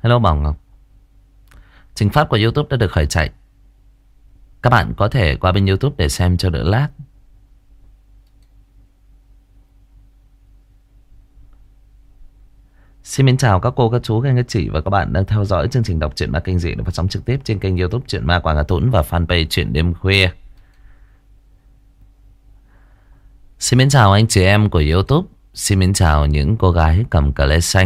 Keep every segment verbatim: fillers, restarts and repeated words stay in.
Hello Bảo Ngọc. Trình phát của YouTube đã được khởi chạy. Các bạn có thể qua bên YouTube để xem cho đỡ lag. Xin mến chào các cô, các chú, các anh, các chị và các bạn đang theo dõi chương trình đọc truyện ma kinh dị được phát sóng trực tiếp trên kênh YouTube Truyện Ma Quảng Hà Tũng và fanpage Truyện Đêm Khuya. Xin mến chào anh chị em của YouTube. Xin mến chào những cô gái cầm cờ lê xanh.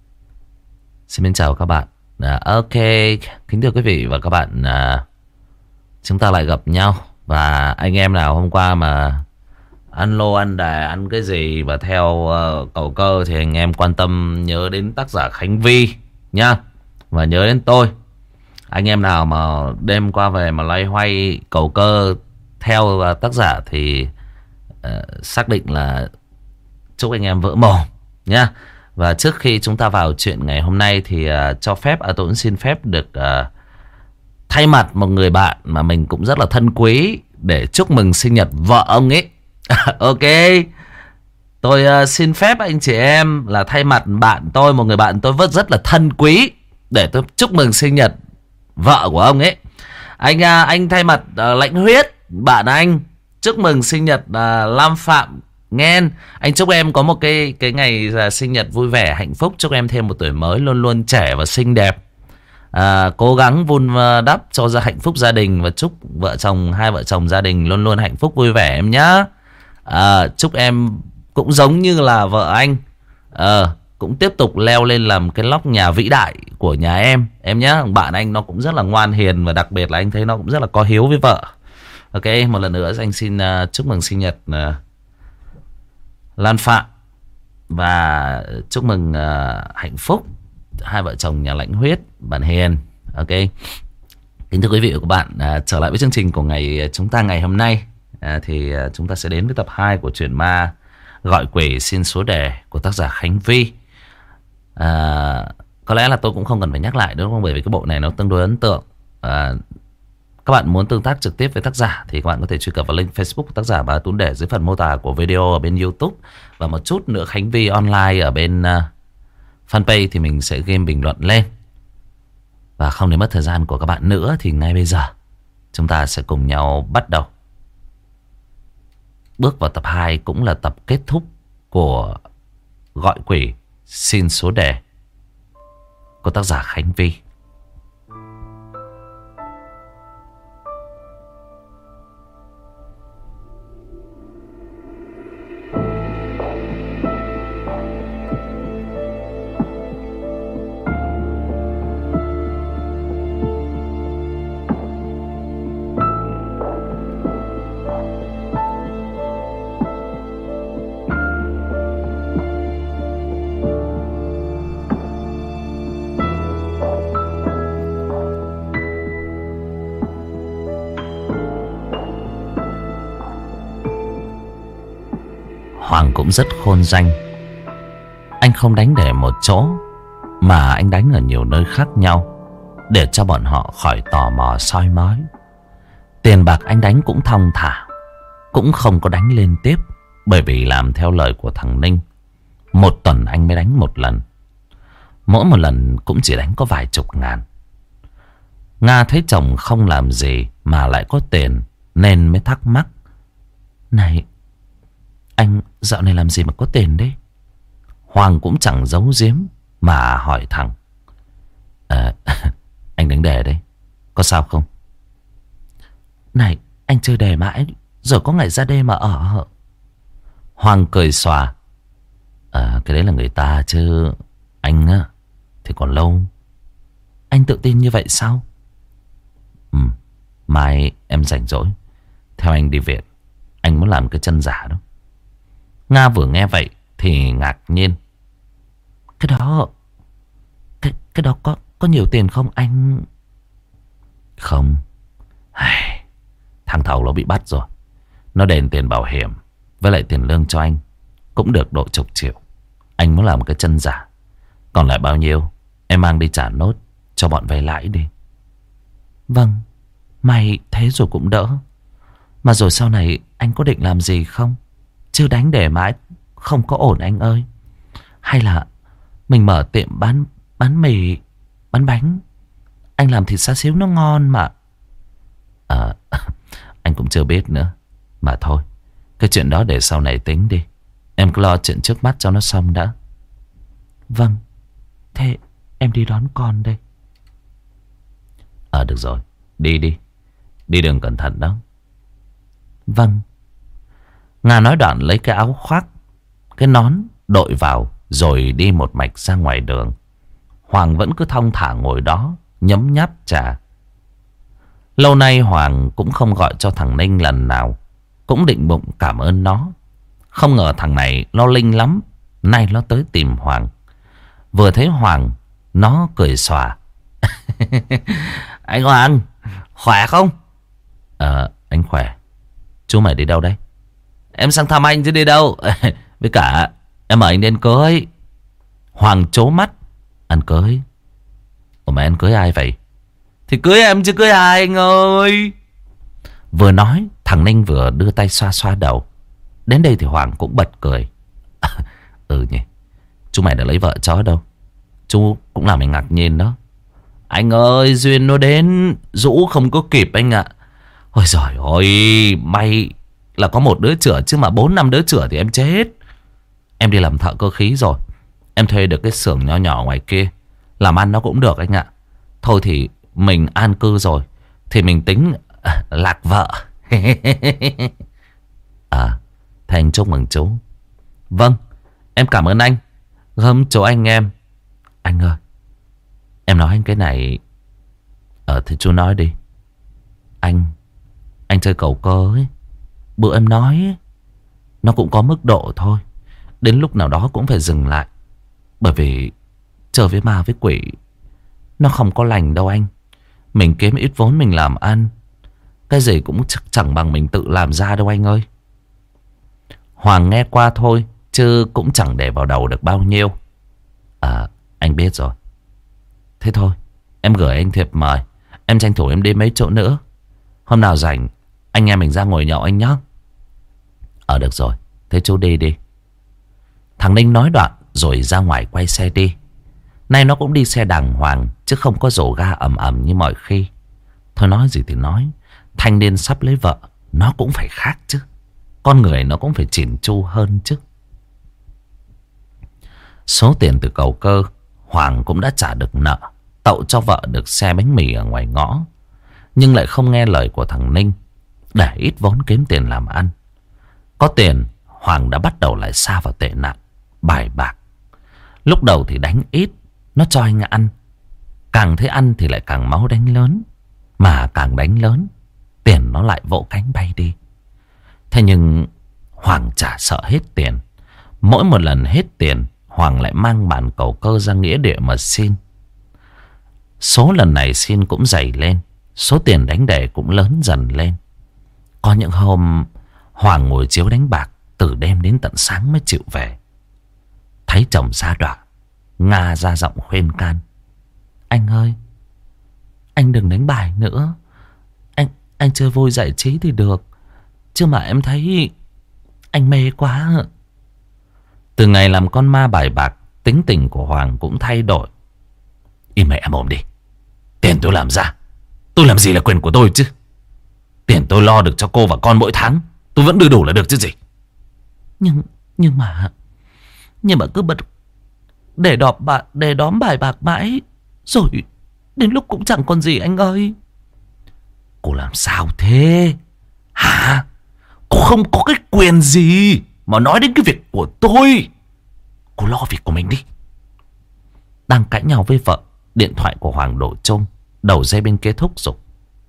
Xin mến chào các bạn. À, ok, kính thưa quý vị và các bạn, à, chúng ta lại gặp nhau. Và anh em nào hôm qua mà ăn lô ăn đề ăn cái gì và theo uh, cầu cơ thì anh em quan tâm nhớ đến tác giả Khánh Vi nhá, và nhớ đến tôi. Anh em nào mà đêm qua về mà loay hoay cầu cơ theo uh, tác giả thì uh, xác định là chúc anh em vỡ mồm nhá. Và trước khi chúng ta vào chuyện ngày hôm nay thì uh, cho phép à, tôi cũng xin phép được uh, thay mặt một người bạn mà mình cũng rất là thân quý để chúc mừng sinh nhật vợ ông ấy. Ok, tôi uh, xin phép anh chị em là thay mặt bạn tôi, một người bạn tôi rất rất là thân quý, để tôi chúc mừng sinh nhật vợ của ông ấy. Anh uh, anh thay mặt uh, Lãnh Huyết, bạn anh, chúc mừng sinh nhật uh, Lam Phạm Nghen. Anh chúc em có một cái cái ngày uh, sinh nhật vui vẻ, hạnh phúc. Chúc em thêm một tuổi mới luôn luôn trẻ và xinh đẹp. À, cố gắng vun đắp cho ra hạnh phúc gia đình, và chúc vợ chồng hai vợ chồng gia đình luôn luôn hạnh phúc vui vẻ em nhá. À, chúc em cũng giống như là vợ anh, à, cũng tiếp tục leo lên làm cái lóc nhà vĩ đại của nhà em em nhá. Bạn anh nó cũng rất là ngoan hiền, và đặc biệt là anh thấy nó cũng rất là có hiếu với vợ. Ok, một lần nữa anh xin uh, chúc mừng sinh nhật uh, Lan Phạm, và chúc mừng uh, hạnh phúc hai vợ chồng nhà Lãnh Huyết, bạn Hiền. Ok, kính thưa quý vị và các bạn, à, trở lại với chương trình của ngày chúng ta ngày hôm nay, à, thì à, chúng ta sẽ đến với tập hai của truyện ma Gọi Quỷ Xin Số Đề của tác giả Khánh Vi. À, có lẽ là tôi cũng không cần phải nhắc lại đúng không, bởi vì cái bộ này nó tương đối ấn tượng. À, các bạn muốn tương tác trực tiếp với tác giả thì các bạn có thể truy cập vào link Facebook của tác giả và tôi để dưới phần mô tả của video ở bên YouTube, và một chút nữa Khánh Vi online ở bên uh, fanpage thì mình sẽ game bình luận lên. Và không để mất thời gian của các bạn nữa thì ngay bây giờ chúng ta sẽ cùng nhau bắt đầu bước vào tập hai, cũng là tập kết thúc của Gọi Quỷ Xin Số Đề của tác giả Khánh Vi. Hoàng cũng rất khôn danh. Anh không đánh để một chỗ, mà anh đánh ở nhiều nơi khác nhau, để cho bọn họ khỏi tò mò soi mói. Tiền bạc anh đánh cũng thong thả, cũng không có đánh liên tiếp, bởi vì làm theo lời của thằng Ninh, một tuần anh mới đánh một lần. Mỗi một lần cũng chỉ đánh có vài chục ngàn. Nga thấy chồng không làm gì mà lại có tiền, nên mới thắc mắc: này, anh dạo này làm gì mà có tiền đấy? Hoàng cũng chẳng giấu giếm mà hỏi thẳng: à, anh đánh đề đấy, có sao không? Này, anh chơi đề mãi rồi có ngày ra đêm mà ở. Hoàng cười xòa: à, cái đấy là người ta chứ anh á thì còn lâu. Anh tự tin như vậy sao? Ừ, mai em rảnh rỗi theo anh đi viện, anh muốn làm cái chân giả đó. Nga vừa nghe vậy thì ngạc nhiên: Cái đó Cái, cái đó có có nhiều tiền không anh? Không. Ai, thằng thầu nó bị bắt rồi. Nó đền tiền bảo hiểm với lại tiền lương cho anh cũng được độ chục triệu. Anh muốn làm cái chân giả, còn lại bao nhiêu em mang đi trả nốt cho bọn vay lãi đi. Vâng, may thế rồi cũng đỡ. Mà rồi sau này anh có định làm gì không? Chứ đánh để mãi không có ổn anh ơi. Hay là mình mở tiệm bán bán mì Bánh bánh, anh làm thịt xá xíu nó ngon mà. À, anh cũng chưa biết nữa. Mà thôi, cái chuyện đó để sau này tính đi. Em cứ lo chuyện trước mắt cho nó xong đã. Vâng, thế em đi đón con đây. Ờ à, được rồi, đi đi. Đi đường cẩn thận đó. Vâng. Nga nói đoạn lấy cái áo khoác, cái nón đội vào, rồi đi một mạch ra ngoài đường. Hoàng vẫn cứ thong thả ngồi đó nhấm nháp trà. Lâu nay Hoàng cũng không gọi cho thằng Ninh lần nào. Cũng định bụng cảm ơn nó. Không ngờ thằng này lo linh lắm. Nay nó tới tìm Hoàng. Vừa thấy Hoàng, nó cười xòa. Anh Hoàng, khỏe không? Ờ, anh khỏe. Chú mày đi đâu đấy? Em sang thăm anh chứ đi đâu. Với cả em mời anh đến cưới. Hoàng trố mắt. Ăn cưới? Ủa mà anh cưới ai vậy? Thì cưới em chứ cưới ai anh ơi. Vừa nói thằng Ninh vừa đưa tay xoa xoa đầu. Đến đây thì Hoàng cũng bật cười. Ừ nhỉ, chú mày đã lấy vợ chó đâu. Chú cũng làm mình ngạc nhiên đó. Anh ơi, duyên nó đến, rũ không có kịp anh ạ. Ôi giời ơi, may là có một đứa chửa, chứ mà bốn năm đứa chửa thì em chết. Em đi làm thợ cơ khí rồi. Em thuê được cái xưởng nhỏ nhỏ ngoài kia. Làm ăn nó cũng được anh ạ. Thôi thì mình an cư rồi thì mình tính à, lạc vợ. À, thế anh chúc mừng chú. Vâng, em cảm ơn anh. Gấm chỗ anh em. Anh ơi, em nói anh cái này. Ờ thì chú nói đi. Anh Anh chơi cầu cơ ấy. Bữa em nói ấy, nó cũng có mức độ thôi. Đến lúc nào đó cũng phải dừng lại. Bởi vì chơi với ma với quỷ nó không có lành đâu anh. Mình kiếm ít vốn mình làm ăn, cái gì cũng chẳng bằng mình tự làm ra đâu anh ơi. Hoàng nghe qua thôi, chứ cũng chẳng để vào đầu được bao nhiêu. À, anh biết rồi. Thế thôi, em gửi anh thiệp mời. Em tranh thủ em đi mấy chỗ nữa. Hôm nào rảnh anh em mình ra ngồi nhậu anh nhé. Ờ được rồi, thế chú đi đi. Thằng Ninh nói đoạn rồi ra ngoài quay xe đi. Nay nó cũng đi xe đàng hoàng, chứ không có rổ ga ầm ầm như mọi khi. Thôi nói gì thì nói, thanh niên sắp lấy vợ, nó cũng phải khác chứ. Con người nó cũng phải chỉn chu hơn chứ. Số tiền từ cầu cơ, Hoàng cũng đã trả được nợ, tậu cho vợ được xe bánh mì ở ngoài ngõ. Nhưng lại không nghe lời của thằng Ninh, để ít vốn kiếm tiền làm ăn. Có tiền, Hoàng đã bắt đầu lại sa vào tệ nạn, bài bạc. Lúc đầu thì đánh ít, nó cho anh ăn. Càng thấy ăn thì lại càng máu đánh lớn. Mà càng đánh lớn, tiền nó lại vỗ cánh bay đi. Thế nhưng Hoàng chả sợ hết tiền. Mỗi một lần hết tiền, Hoàng lại mang bản cầu cơ ra nghĩa địa mà xin. Số lần này xin cũng dày lên. Số tiền đánh đề cũng lớn dần lên. Có những hôm Hoàng ngồi chiếu đánh bạc từ đêm đến tận sáng mới chịu về. Thấy chồng sa đọa, Nga ra giọng khuyên can. Anh ơi, anh đừng đánh bài nữa. Anh anh chơi vui giải trí thì được, chứ mà em thấy anh mê quá. Từ ngày làm con ma bài bạc, tính tình của Hoàng cũng thay đổi. Im mẹ mồm đi. Tiền tôi làm ra, tôi làm gì là quyền của tôi chứ. Tiền tôi lo được cho cô và con mỗi tháng, tôi vẫn đưa đủ là được chứ gì. Nhưng nhưng mà Nhưng mà cứ bật để đọp bạc, để đóm bài bạc mãi, rồi đến lúc cũng chẳng còn gì anh ơi. Cô làm sao thế hả? Cô không có cái quyền gì mà nói đến cái việc của tôi. Cô lo việc của mình đi. Đang cãi nhau với vợ, điện thoại của Hoàng đổ chuông. Đầu dây bên kia thúc giục.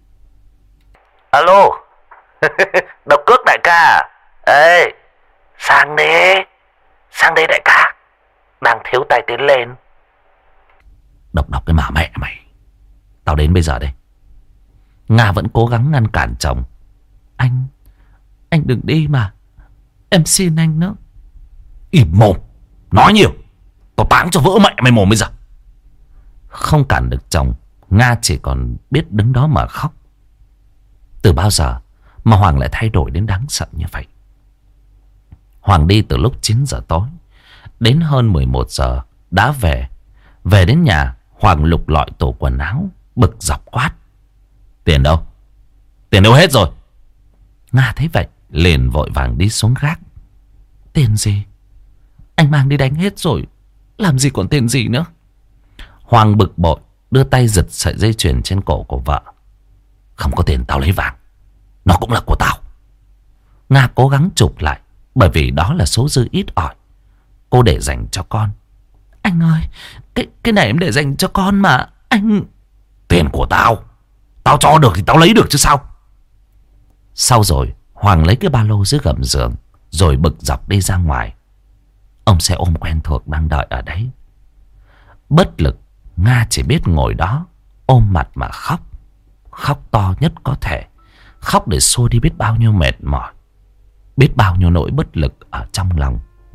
Alo. Độc cước đại ca. Ê, sang đi. Sang đây đại ca, đang thiếu tay tiến lên. Độc độc cái mà mẹ mày. Tao đến bây giờ đây. Nga vẫn cố gắng ngăn cản chồng. Anh Anh đừng đi mà, em xin anh nữa. Im mồm, nói nhiều, tao táng cho vỡ mẹ mày mồm bây giờ. Không cản được chồng, Nga chỉ còn biết đứng đó mà khóc. Từ bao giờ mà Hoàng lại thay đổi đến đáng sợ như vậy? Hoàng đi từ lúc chín giờ tối đến hơn mười một giờ đã về. Về đến nhà, Hoàng lục lọi tủ quần áo, bực dọc quát: Tiền đâu? Tiền đâu hết rồi? Nga thấy vậy liền vội vàng đi xuống gác. Tiền gì? Anh mang đi đánh hết rồi, làm gì còn tiền gì nữa? Hoàng bực bội đưa tay giật sợi dây chuyền trên cổ của vợ. Không có tiền tao lấy vàng, nó cũng là của tao. Nga cố gắng chụp lại, bởi vì đó là số dư ít ỏi. Cô để dành cho con. Anh ơi, cái, cái này em để dành cho con mà anh... Tiền của tao, tao cho được thì tao lấy được chứ sao. Sau rồi Hoàng lấy cái ba lô dưới gầm giường, rồi bực dọc đi ra ngoài. Ông xe ôm quen thuộc đang đợi ở đấy. Bất lực, Nga chỉ biết ngồi đó ôm mặt mà khóc. Khóc to nhất có thể. Khóc để xua đi biết bao nhiêu mệt mỏi, biết bao nhiêu nỗi bất lực ở trong lòng.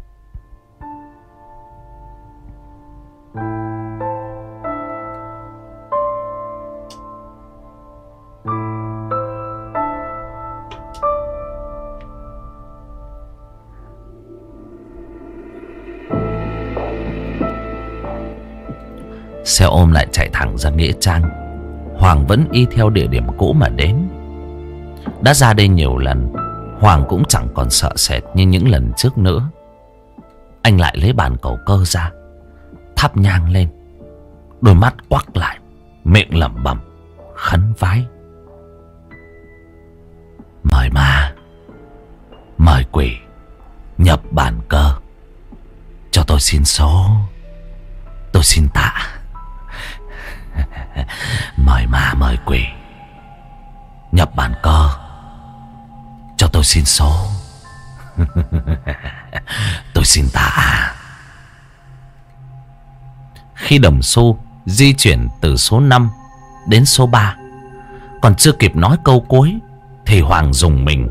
Xe ôm lại chạy thẳng ra Nghĩa Trang. Hoàng vẫn y theo địa điểm cũ mà đến. Đã ra đây nhiều lần, Hoàng cũng chẳng còn sợ sệt như những lần trước nữa. Anh lại lấy bàn cầu cơ ra, thắp nhang lên, đôi mắt quắc lại, miệng lẩm bẩm khấn vái: Mời ma, mời quỷ, nhập bàn cơ, cho tôi xin số, tôi xin tạ. Mời ma mời quỷ, nhập bàn cơ, cho tôi xin số, tôi xin tạ. Khi đồng xu di chuyển từ số năm đến số ba, còn chưa kịp nói câu cuối thì Hoàng rùng mình.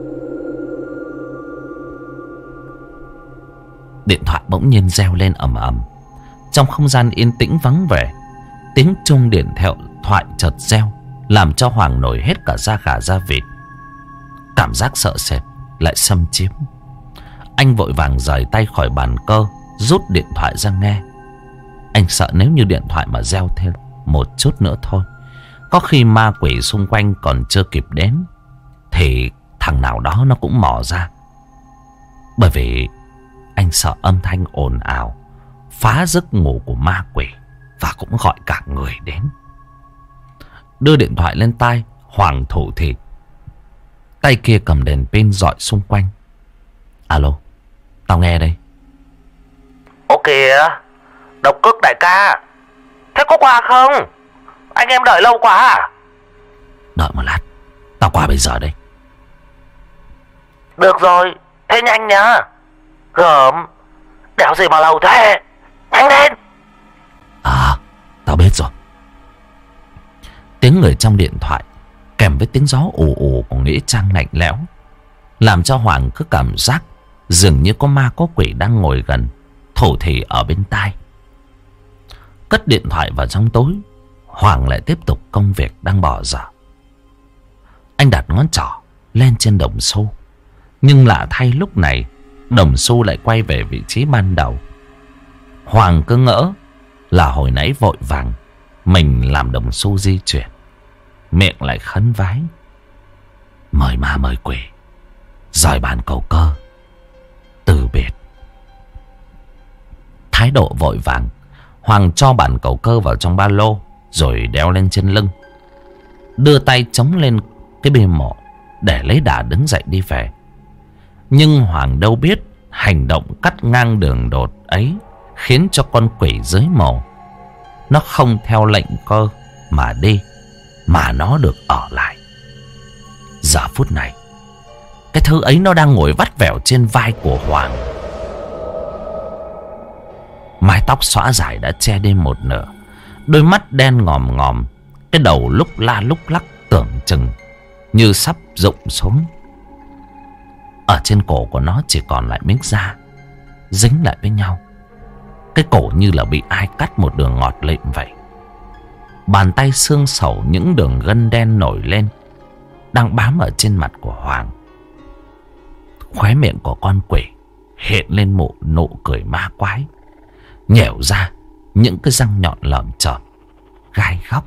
Điện thoại bỗng nhiên reo lên ầm ầm. Trong không gian yên tĩnh vắng vẻ, tiếng chuông điện thoại chợt reo, làm cho Hoàng nổi hết cả da gà da vịt. Cảm giác sợ sệt lại xâm chiếm. Anh vội vàng rời tay khỏi bàn cơ, rút điện thoại ra nghe. Anh sợ nếu như điện thoại mà reo thêm một chút nữa thôi, có khi ma quỷ xung quanh còn chưa kịp đến thì thằng nào đó nó cũng mò ra. Bởi vì anh sợ âm thanh ồn ào phá giấc ngủ của ma quỷ, và cũng gọi cả người đến. Đưa điện thoại lên tai, Hoàng thủ thỉ, tay kia cầm đèn pin dọi xung quanh. Alo, tao nghe đây. Ô kìa, Độc Cước đại ca, thế có qua không? Anh em đợi lâu quá à? Đợi một lát, tao qua bây giờ đây. Được rồi, thế nhanh nhá. Gớm, đéo gì mà lâu thế. Nhanh lên. À, tao biết rồi. Tiếng người trong điện thoại kèm với tiếng gió ù ù của nghĩa trang lạnh lẽo, làm cho Hoàng cứ cảm giác dường như có ma có quỷ đang ngồi gần, thủ thỉ ở bên tai. Cất điện thoại vào trong tối, Hoàng lại tiếp tục công việc đang bỏ dở. Anh đặt ngón trỏ lên trên đồng xu, nhưng lạ thay lúc này đồng xu lại quay về vị trí ban đầu. Hoàng cứ ngỡ là hồi nãy vội vàng mình làm đồng xu di chuyển, miệng lại khấn vái: Mời ma mời quỷ, rời bàn cầu cơ, từ biệt. Thái độ vội vàng, Hoàng cho bàn cầu cơ vào trong ba lô, rồi đeo lên trên lưng, đưa tay chống lên cái bia mộ để lấy đà đứng dậy đi về. Nhưng Hoàng đâu biết hành động cắt ngang đường đột ấy khiến cho con quỷ dưới mộ nó không theo lệnh cơ mà đi, mà nó được ở lại. Giờ phút này, cái thứ ấy nó đang ngồi vắt vẻo trên vai của Hoàng. Mái tóc xõa dài đã che đi một nửa, đôi mắt đen ngòm ngòm, cái đầu lúc la lúc lắc tưởng chừng như sắp rụng xuống. Ở trên cổ của nó chỉ còn lại miếng da dính lại với nhau. Cái cổ như là bị ai cắt một đường ngọt lịm vậy. Bàn tay xương sầu những đường gân đen nổi lên, đang bám ở trên mặt của Hoàng. Khóe miệng của con quỷ hiện lên một nụ cười ma quái, nhẻo ra những cái răng nhọn lởm chởm. gai góc.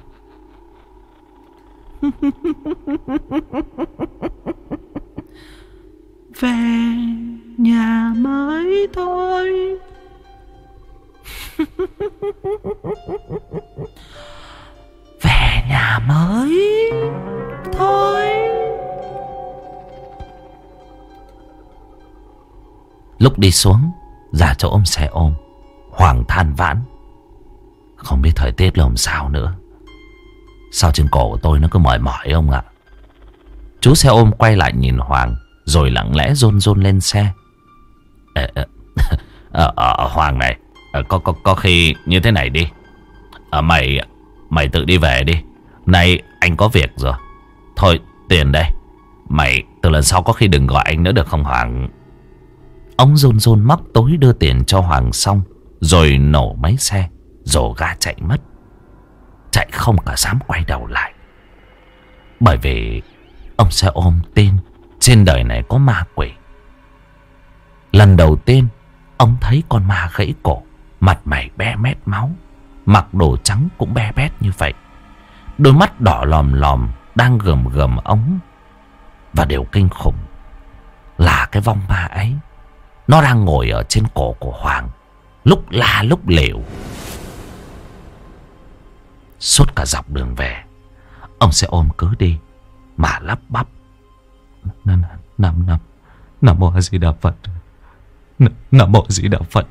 Về nhà mới thôi. Về nhà mới thôi. Lúc đi xuống ra chỗ ôm xe ôm, Hoàng than vãn. Không biết thời tiết làm sao nữa. Sao trên cổ của tôi nó cứ mỏi mỏi ông ạ. Chú xe ôm quay lại nhìn Hoàng, rồi lặng lẽ rôn rôn lên xe. Ờ, ờ, ờ, ờ, Hoàng này, ờ, có, có, có khi như thế này đi. Ờ, mày Mày tự đi về đi. Nay anh có việc rồi. Thôi tiền đây. Mày từ lần sau có khi đừng gọi anh nữa được không Hoàng? Ông rôn rôn móc túi đưa tiền cho Hoàng xong, rồi nổ máy xe, rồ ga chạy mất. Chạy không cả dám quay đầu lại. Bởi vì ông xe ôm tin trên đời này có ma quỷ. Lần đầu tiên ông thấy con ma gãy cổ, mặt mày be bét máu, mặc đồ trắng cũng be bét như vậy, đôi mắt đỏ lòm lòm đang gườm gườm ống. Và điều kinh khủng là cái vong ma ấy, nó đang ngồi ở trên cổ của Hoàng, lúc la lúc lều. Suốt cả dọc đường về, ông xe ôm cứ đi mà lắp bắp: Nam Nam Nam Nam Mô A Di Đà Phật, Nam Mô A Di Đà Phật.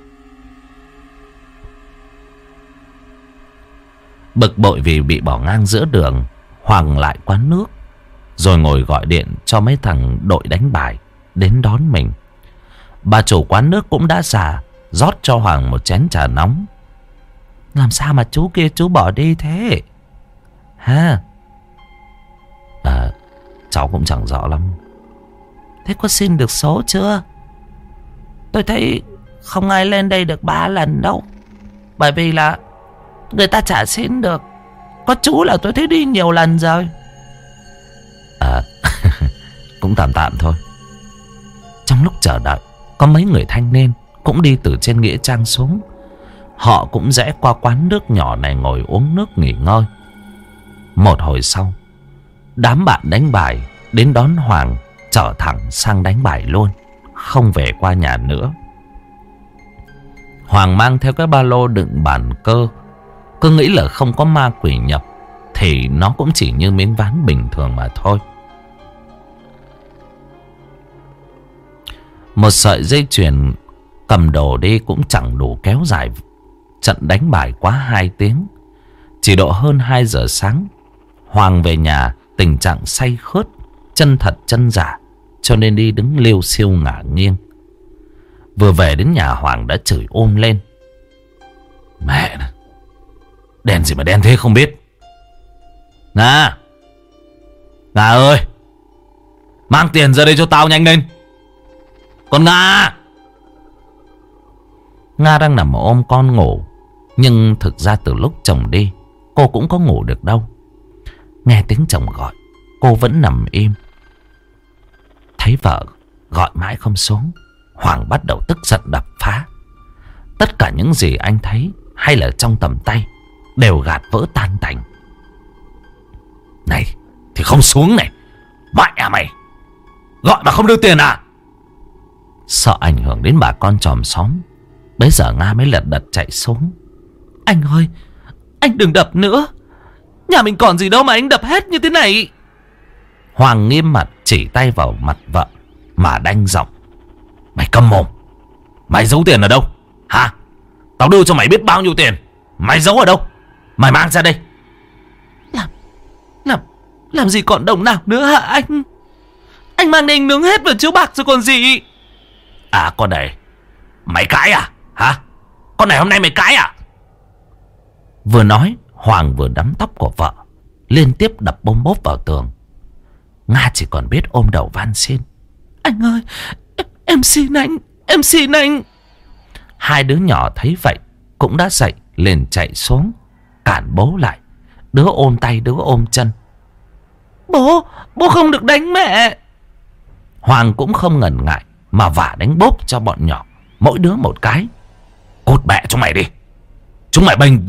Bực bội vì bị bỏ ngang giữa đường, Hoàng lại quán nước, rồi ngồi gọi điện cho mấy thằng đội đánh bài đến đón mình. Bà chủ quán nước cũng đã già, rót cho Hoàng một chén trà nóng. Làm sao mà chú kia chú bỏ đi thế ha? À, cháu cũng chẳng rõ lắm. Thế có xin được số chưa? Tôi thấy không ai lên đây được ba lần đâu. Bởi vì là người ta chả xin được. Có chú là tôi thấy đi nhiều lần rồi. À, cũng tạm tạm thôi. Trong lúc chờ đợi, có mấy người thanh niên cũng đi từ trên nghĩa trang xuống. Họ cũng rẽ qua quán nước nhỏ này ngồi uống nước nghỉ ngơi. Một hồi sau, đám bạn đánh bài đến đón Hoàng, chở thẳng sang đánh bài luôn, không về qua nhà nữa. Hoàng mang theo cái ba lô đựng bàn cơ, cứ nghĩ là không có ma quỷ nhập thì nó cũng chỉ như miếng ván bình thường mà thôi. Một sợi dây chuyền cầm đồ đi cũng chẳng đủ kéo dài trận đánh bài quá hai tiếng. Chỉ độ hơn hai giờ sáng, Hoàng về nhà tình trạng say khướt, chân thật chân giả, cho nên đi đứng liêu xiêu ngả nghiêng. Vừa về đến nhà, Hoàng đã chửi ôm lên: Mẹ này, đen gì mà đen thế không biết. Nga Nga ơi, mang tiền ra đây cho tao nhanh lên. Con Nga Nga đang nằm ôm con ngủ. Nhưng thực ra từ lúc chồng đi, cô cũng có ngủ được đâu. Nghe tiếng chồng gọi, cô vẫn nằm im. Thấy vợ gọi mãi không xuống, Hoàng bắt đầu tức giận đập phá. Tất cả những gì anh thấy hay là trong tầm tay đều gạt vỡ tan tành. Này thì không xuống này. Mẹ à mày, gọi mà không đưa tiền à? Sợ ảnh hưởng đến bà con chòm xóm, bấy giờ Nga mới lật đật chạy xuống. Anh ơi, anh đừng đập nữa. Nhà mình còn gì đâu mà anh đập hết như thế này. Hoàng nghiêm mặt chỉ tay vào mặt vợ mà đanh giọng: Mày câm mồm. Mày giấu tiền ở đâu hả? Tao đưa cho mày biết bao nhiêu tiền, mày giấu ở đâu? Mày mang ra đây. Làm Làm Làm gì còn đồng nào nữa hả anh? Anh mang đi anh nướng hết vào chiếu bạc rồi còn gì. À con này, mày cãi à hả? Con này hôm nay mày cãi à? Vừa nói, Hoàng vừa đắm tóc của vợ, liên tiếp đập bôm bốp vào tường. Nga chỉ còn biết ôm đầu van xin: Anh ơi, em, em xin anh, em xin anh. Hai đứa nhỏ thấy vậy cũng đã dậy, liền chạy xuống cản bố lại. Đứa ôm tay, đứa ôm chân: Bố, bố không được đánh mẹ. Hoàng cũng không ngần ngại mà vả đánh bốp cho bọn nhỏ, mỗi đứa một cái. Cút mẹ chúng mày đi, chúng mày bênh nó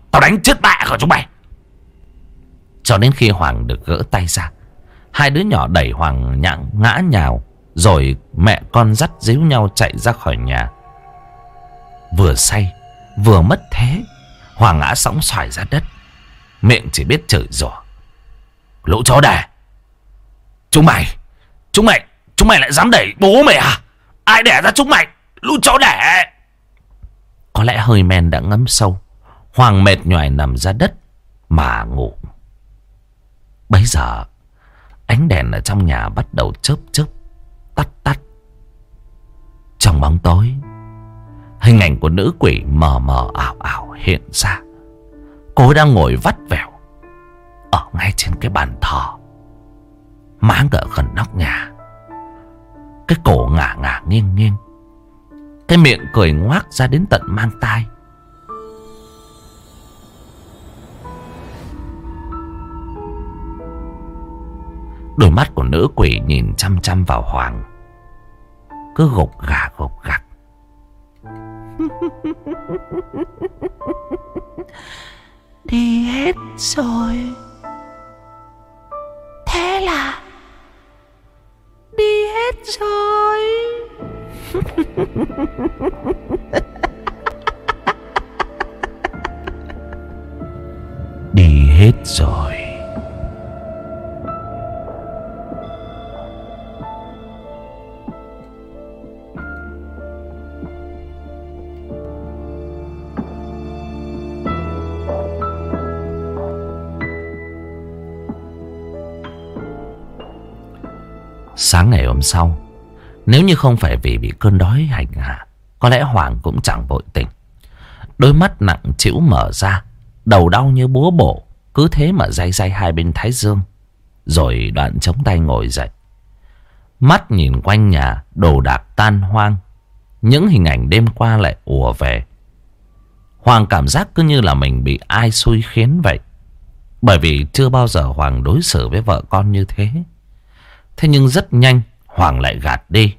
Tao đánh chết mẹ của chúng mày. Cho đến khi Hoàng được gỡ tay ra, hai đứa nhỏ đẩy Hoàng nhặng ngã nhào. Rồi mẹ con dắt díu nhau chạy ra khỏi nhà. Vừa say vừa mất thế, Hoàng ngã sóng xoài ra đất, miệng chỉ biết chửi rủa. Lũ chó đẻ, chúng mày Chúng mày Chúng mày lại dám đẩy bố mày à? Ai đẻ ra chúng mày? Lũ chó đẻ. Có lẽ hơi men đã ngấm sâu, Hoàng mệt nhoài nằm ra đất mà ngủ. Bấy giờ ánh đèn ở trong nhà bắt đầu chớp chớp tắt tắt. Trong bóng tối, hình ảnh của nữ quỷ mờ mờ ảo ảo hiện ra. Cô đang ngồi vắt vẻo ở ngay trên cái bàn thờ, má ngỡ gần nóc nhà, cái cổ ngả ngả nghiêng nghiêng, cái miệng cười ngoác ra đến tận mang tai. Đôi mắt của nữ quỷ nhìn chăm chăm vào Hoàng, cứ gục gà gục gặc. Đi hết rồi. Thế là đi hết rồi. Đi hết rồi. Sáng ngày hôm sau, nếu như không phải vì bị cơn đói hành hạ, có lẽ Hoàng cũng chẳng vội tỉnh. Đôi mắt nặng trĩu mở ra, đầu đau như búa bổ, cứ thế mà day day hai bên thái dương. Rồi đoạn chống tay ngồi dậy, mắt nhìn quanh nhà, đồ đạc tan hoang. Những hình ảnh đêm qua lại ùa về. Hoàng cảm giác cứ như là mình bị ai xui khiến vậy. Bởi vì chưa bao giờ Hoàng đối xử với vợ con như thế. Thế nhưng rất nhanh Hoàng lại gạt đi.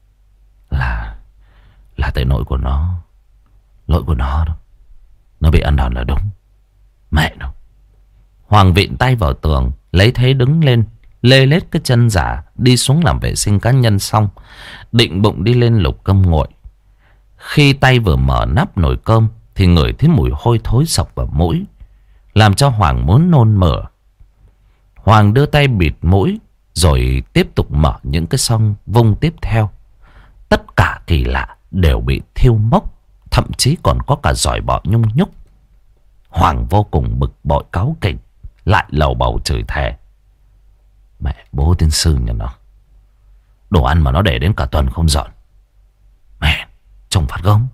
Là Là tại lỗi của nó. Lỗi của nó đó. Nó bị ăn đòn là đúng. Mẹ nó. Hoàng vịn tay vào tường, lấy thế đứng lên, lê lết cái chân giả, đi xuống làm vệ sinh cá nhân xong, định bụng đi lên lục cơm nguội. Khi tay vừa mở nắp nồi cơm thì ngửi thấy mùi hôi thối sộc vào mũi, làm cho Hoàng muốn nôn mửa. Hoàng đưa tay bịt mũi, rồi tiếp tục mở những cái xông vung tiếp theo. Tất cả kỳ lạ đều bị thiêu mốc, thậm chí còn có cả giỏi bọ nhung nhúc. Hoàng vô cùng bực bội cáu kỉnh, lại lầu bầu chửi thề. Mẹ bố tiên sư nhà nó, đồ ăn mà nó để đến cả tuần không dọn. Mẹ, trông phát gớm.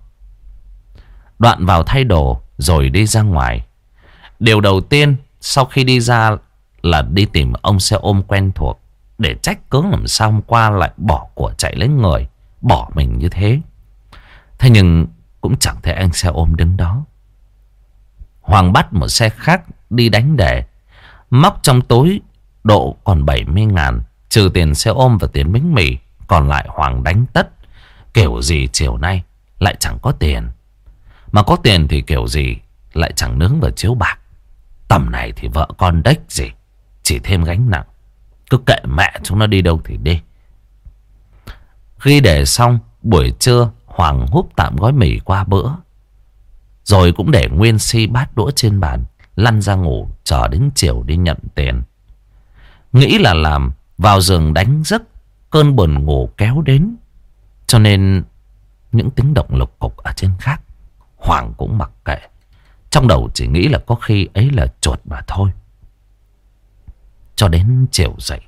Đoạn vào thay đồ rồi đi ra ngoài. Điều đầu tiên sau khi đi ra là đi tìm ông xe ôm quen thuộc, để trách cứ làm sao hôm qua lại bỏ của chạy lấy người, bỏ mình như thế. Thế nhưng cũng chẳng thấy anh xe ôm đứng đó. Hoàng bắt một xe khác đi đánh đề, móc trong túi độ còn bảy mươi ngàn, trừ tiền xe ôm và tiền bánh mì, còn lại Hoàng đánh tất. Kiểu gì chiều nay lại chẳng có tiền, mà có tiền thì kiểu gì lại chẳng nướng vào chiếu bạc. Tầm này thì vợ con đếch gì, chỉ thêm gánh nặng. Cứ kệ mẹ chúng nó đi đâu thì đi. Ghi đề xong, buổi trưa Hoàng húp tạm gói mì qua bữa, rồi cũng để nguyên si bát đũa trên bàn, lăn ra ngủ chờ đến chiều đi nhận tiền. Nghĩ là làm, vào giường đánh giấc, cơn buồn ngủ kéo đến. Cho nên những tiếng động lục cục ở trên khác Hoàng cũng mặc kệ. Trong đầu chỉ nghĩ là có khi ấy là chuột mà thôi. Cho đến chiều dậy,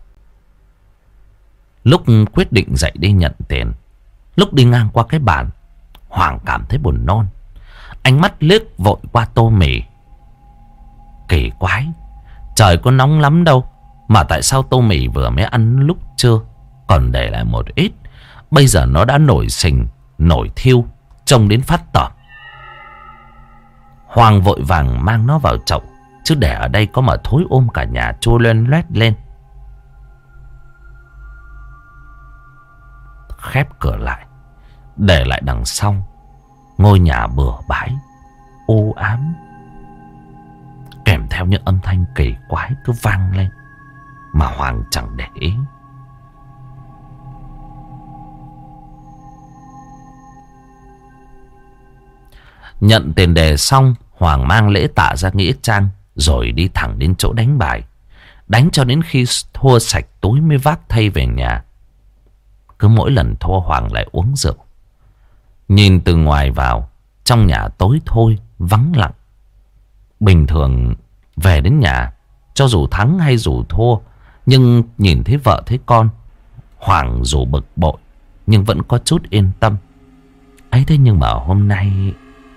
lúc quyết định dậy đi nhận tiền, lúc đi ngang qua cái bàn, Hoàng cảm thấy buồn nôn. Ánh mắt liếc vội qua tô mì. Kỳ quái, trời có nóng lắm đâu, mà tại sao tô mì vừa mới ăn lúc trưa còn để lại một ít, bây giờ nó đã nổi sình, nổi thiêu, trông đến phát tởm. Hoàng vội vàng mang nó vào chậu, chứ để ở đây có mà thối ôm cả nhà trôi lên loét lên. Khép cửa lại, để lại đằng sau ngôi nhà bừa bãi u ám. theo những âm thanh kỳ quái cứ vang lên, mà Hoàng chẳng để ý. Nhận tiền đề xong, Hoàng mang lễ tạ ra nghĩa trang, rồi đi thẳng đến chỗ đánh bài. Đánh cho đến khi thua sạch túi mới vác thay về nhà. Cứ mỗi lần thua Hoàng lại uống rượu. Nhìn từ ngoài vào, trong nhà tối thôi, vắng lặng. Bình thường về đến nhà, cho dù thắng hay dù thua, nhưng nhìn thấy vợ thấy con, Hoàng dù bực bội nhưng vẫn có chút yên tâm. Ấy thế nhưng mà hôm nay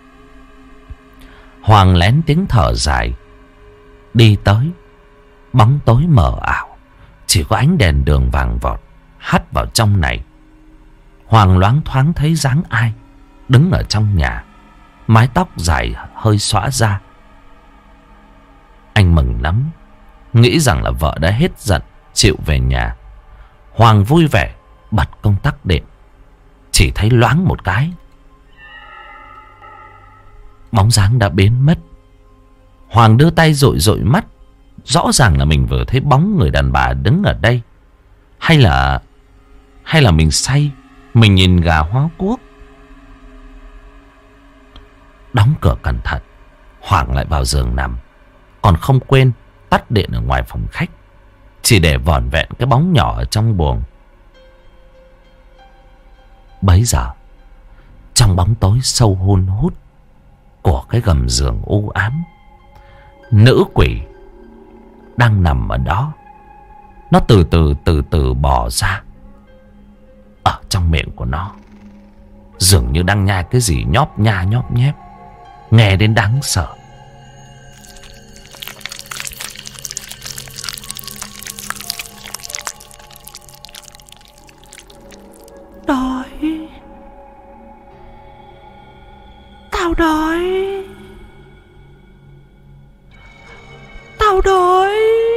Hoàng lén tiếng thở dài, đi tới. Bóng tối mờ ảo, chỉ có ánh đèn đường vàng vọt hắt vào trong này. Hoàng loáng thoáng thấy dáng ai đứng ở trong nhà, mái tóc dài hơi xõa ra. Anh mừng lắm, nghĩ rằng là vợ đã hết giận, chịu về nhà. Hoàng vui vẻ bật công tắc điện. Chỉ thấy loáng một cái, bóng dáng đã biến mất. Hoàng đưa tay dụi dụi mắt. Rõ ràng là mình vừa thấy bóng người đàn bà đứng ở đây. Hay là Hay là mình say, mình nhìn gà hóa cuốc. Đóng cửa cẩn thận, Hoàng lại vào giường nằm. Còn không quên tắt điện ở ngoài phòng khách, chỉ để vỏn vẹn cái bóng nhỏ ở trong buồng. Bấy giờ, trong bóng tối sâu hun hút của cái gầm giường u ám, nữ quỷ đang nằm ở đó. Nó từ từ từ từ bò ra. Ở trong miệng của nó dường như đang nhai cái gì nhóp nha nhóp nhép, nghe đến đáng sợ. Đói, tao đói, tao đói.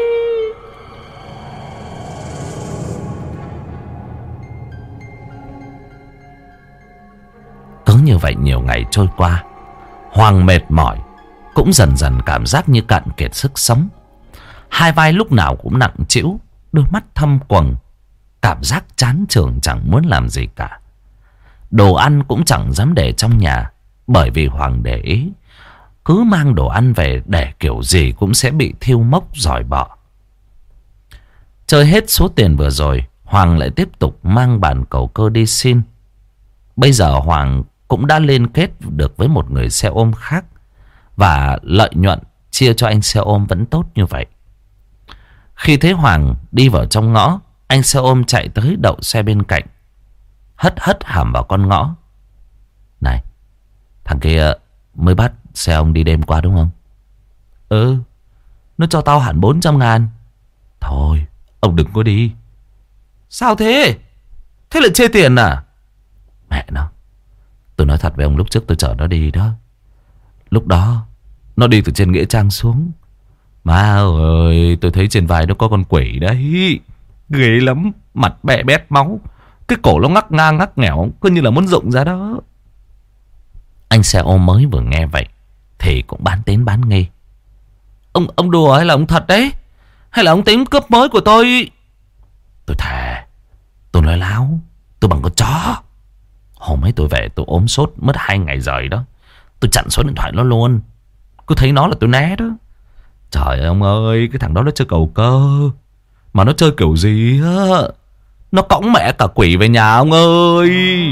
Cứ như vậy nhiều ngày trôi qua, Hoàng mệt mỏi, cũng dần dần cảm giác như cạn kiệt sức sống. Hai vai lúc nào cũng nặng trĩu, đôi mắt thâm quầng, cảm giác chán chường chẳng muốn làm gì cả. Đồ ăn cũng chẳng dám để trong nhà, bởi vì Hoàng để ý, cứ mang đồ ăn về để kiểu gì cũng sẽ bị thiêu mốc giỏi bọ. Chơi hết số tiền vừa rồi, Hoàng lại tiếp tục mang bàn cầu cơ đi xin. Bây giờ Hoàng cũng đã liên kết được với một người xe ôm khác, và lợi nhuận chia cho anh xe ôm vẫn tốt như vậy. Khi thấy Hoàng đi vào trong ngõ, anh xe ôm chạy tới đậu xe bên cạnh, hất hất hàm vào con ngõ. Này, thằng kia mới bắt xe ông đi đêm qua đúng không? Ừ, nó cho tao hẳn bốn trăm ngàn. Thôi, ông đừng có đi. Sao thế? Thế là chê tiền à? Mẹ nó, tôi nói thật với ông, lúc trước tôi chở nó đi đó, lúc đó nó đi từ trên nghĩa trang xuống. Má ơi, tôi thấy trên vai nó có con quỷ đấy. Ghê lắm, mặt bẹ bét máu, cái cổ nó ngắc ngang ngắc nghẽo, cứ như là muốn rụng ra đó. Anh xe ôm mới vừa nghe vậy thì cũng bán tín bán nghi. Ông ông đùa hay là ông thật đấy? Hay là ông tính cướp mới của tôi? Tôi thề, tôi nói láo, tôi bằng con chó. Hôm ấy tôi về tôi ốm sốt mất hai ngày rồi đó, tôi chặn số điện thoại nó luôn. Cứ thấy nó là tôi né đó. Trời ơi ông ơi, cái thằng đó nó chơi cầu cơ. Mà nó chơi kiểu gì á, nó cõng mẹ cả quỷ về nhà ông ơi.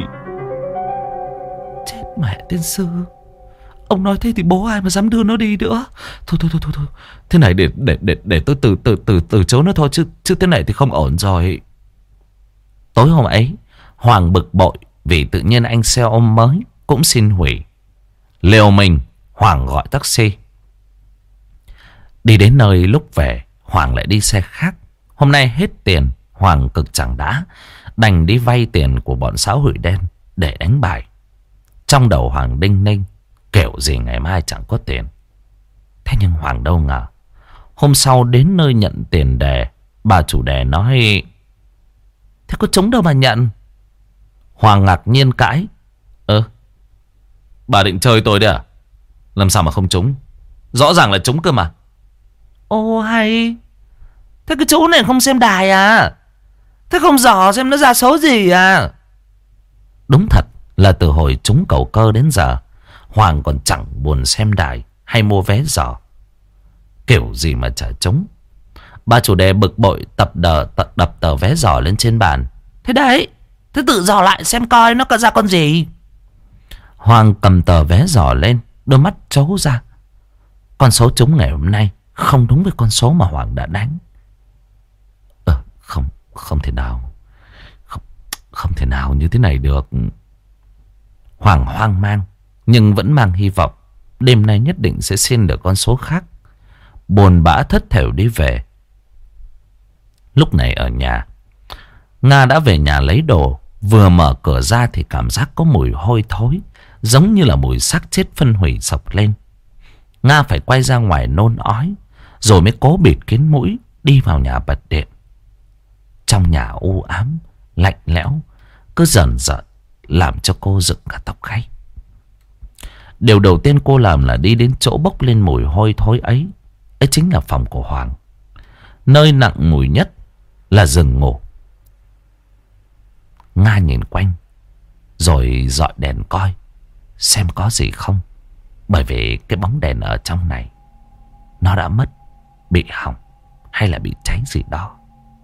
Chết mẹ tiên sư, ông nói thế thì bố ai mà dám đưa nó đi nữa. Thôi thôi thôi thôi, thôi. Thế này để để để để tôi từ từ từ từ chối nó thôi, chứ chứ thế này thì không ổn rồi. Tối hôm ấy, Hoàng bực bội vì tự nhiên anh xe ôm mới cũng xin hủy. Liều mình, Hoàng gọi taxi. Đi đến nơi lúc về, Hoàng lại đi xe khác. Hôm nay hết tiền, Hoàng cực chẳng đã, đành đi vay tiền của bọn xã hội đen để đánh bài. Trong đầu Hoàng đinh ninh, kiểu gì ngày mai chẳng có tiền. Thế nhưng Hoàng đâu ngờ, hôm sau đến nơi nhận tiền đề, bà chủ đề nói: thế có trúng đâu mà nhận. Hoàng ngạc nhiên cãi: Ơ, bà định chơi tôi đấy à? Làm sao mà không trúng? Rõ ràng là trúng cơ mà. Ô hay. Thế cái chú này không xem đài à? Thế không dò xem nó ra số gì à? Đúng thật là từ hồi trúng cầu cơ đến giờ, Hoàng còn chẳng buồn xem đài hay mua vé dò. Kiểu gì mà chả trúng. Bà chủ đề bực bội tập đờ tập đập tờ vé dò lên trên bàn. Thế đấy, thế tự dò lại xem coi nó có ra con gì. Hoàng cầm tờ vé dò lên, đôi mắt trố ra. Con số trúng ngày hôm nay không đúng với con số mà Hoàng đã đánh. Ờ, không, không thể nào. Không, không thể nào như thế này được. Hoàng hoang mang, nhưng vẫn mang hy vọng đêm nay nhất định sẽ xin được con số khác. Buồn bã thất thểu đi về. Lúc này ở nhà, Nga đã về nhà lấy đồ. Vừa mở cửa ra thì cảm giác có mùi hôi thối, giống như là mùi xác chết phân hủy sộc lên. Nga phải quay ra ngoài nôn ói, rồi mới cố bịt kín mũi đi vào nhà bật điện. Trong nhà u ám, lạnh lẽo, cứ dần dần làm cho cô dựng cả tóc gáy. Điều đầu tiên cô làm là đi đến chỗ bốc lên mùi hôi thối ấy. Ấy chính là phòng của Hoàng. Nơi nặng mùi nhất là giường ngủ. Nga nhìn quanh, rồi dọi đèn coi xem có gì không. Bởi vì cái bóng đèn ở trong này nó đã mất, bị hỏng hay là bị cháy gì đó.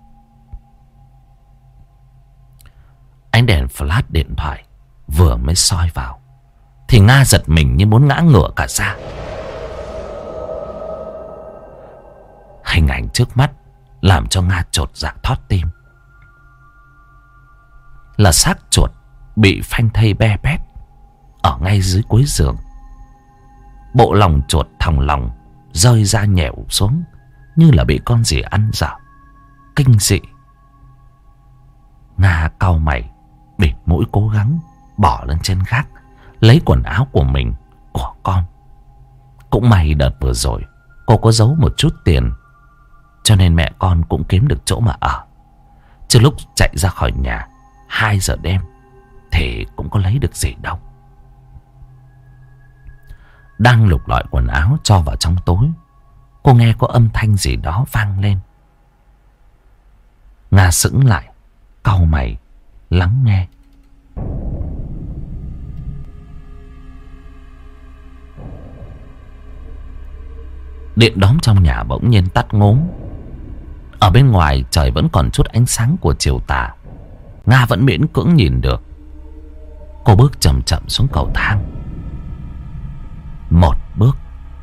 Ánh đèn flash điện thoại vừa mới soi vào thì Nga giật mình như muốn ngã ngửa cả ra. Hình ảnh trước mắt làm cho Nga chột dạ thót tim. Là xác chuột bị phanh thây be bét ở ngay dưới cuối giường. Bộ lòng chuột thòng lòng rơi ra nhẻo xuống, như là bị con gì ăn dở. Kinh dị. Nga cau mày, bịt mũi cố gắng bỏ lên trên gác, lấy quần áo của mình, của con. Cũng may đợt vừa rồi cô có giấu một chút tiền, cho nên mẹ con cũng kiếm được chỗ mà ở. Chứ lúc chạy ra khỏi nhà hai giờ đêm thì cũng có lấy được gì đâu. Đang lục lọi quần áo cho vào trong túi, cô nghe có âm thanh gì đó vang lên. Nga sững lại, cau mày lắng nghe. Điện đóm trong nhà bỗng nhiên tắt ngốm. Ở bên ngoài trời vẫn còn chút ánh sáng của chiều tà. Nga vẫn miễn cưỡng nhìn được. Cô bước chậm chậm xuống cầu thang. Một bước,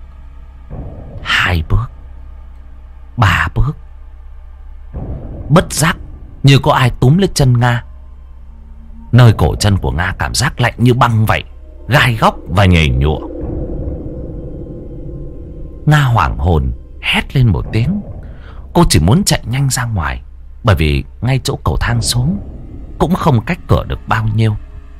hai bước, ba bước. Bất giác như có ai túm lấy chân Nga. Nơi cổ chân của Nga cảm giác lạnh như băng vậy, gai góc và nhầy nhụa. Nga hoảng hồn hét lên một tiếng. Cô chỉ muốn chạy nhanh ra ngoài, bởi vì ngay chỗ cầu thang xuống cũng không cách cửa được bao nhiêu.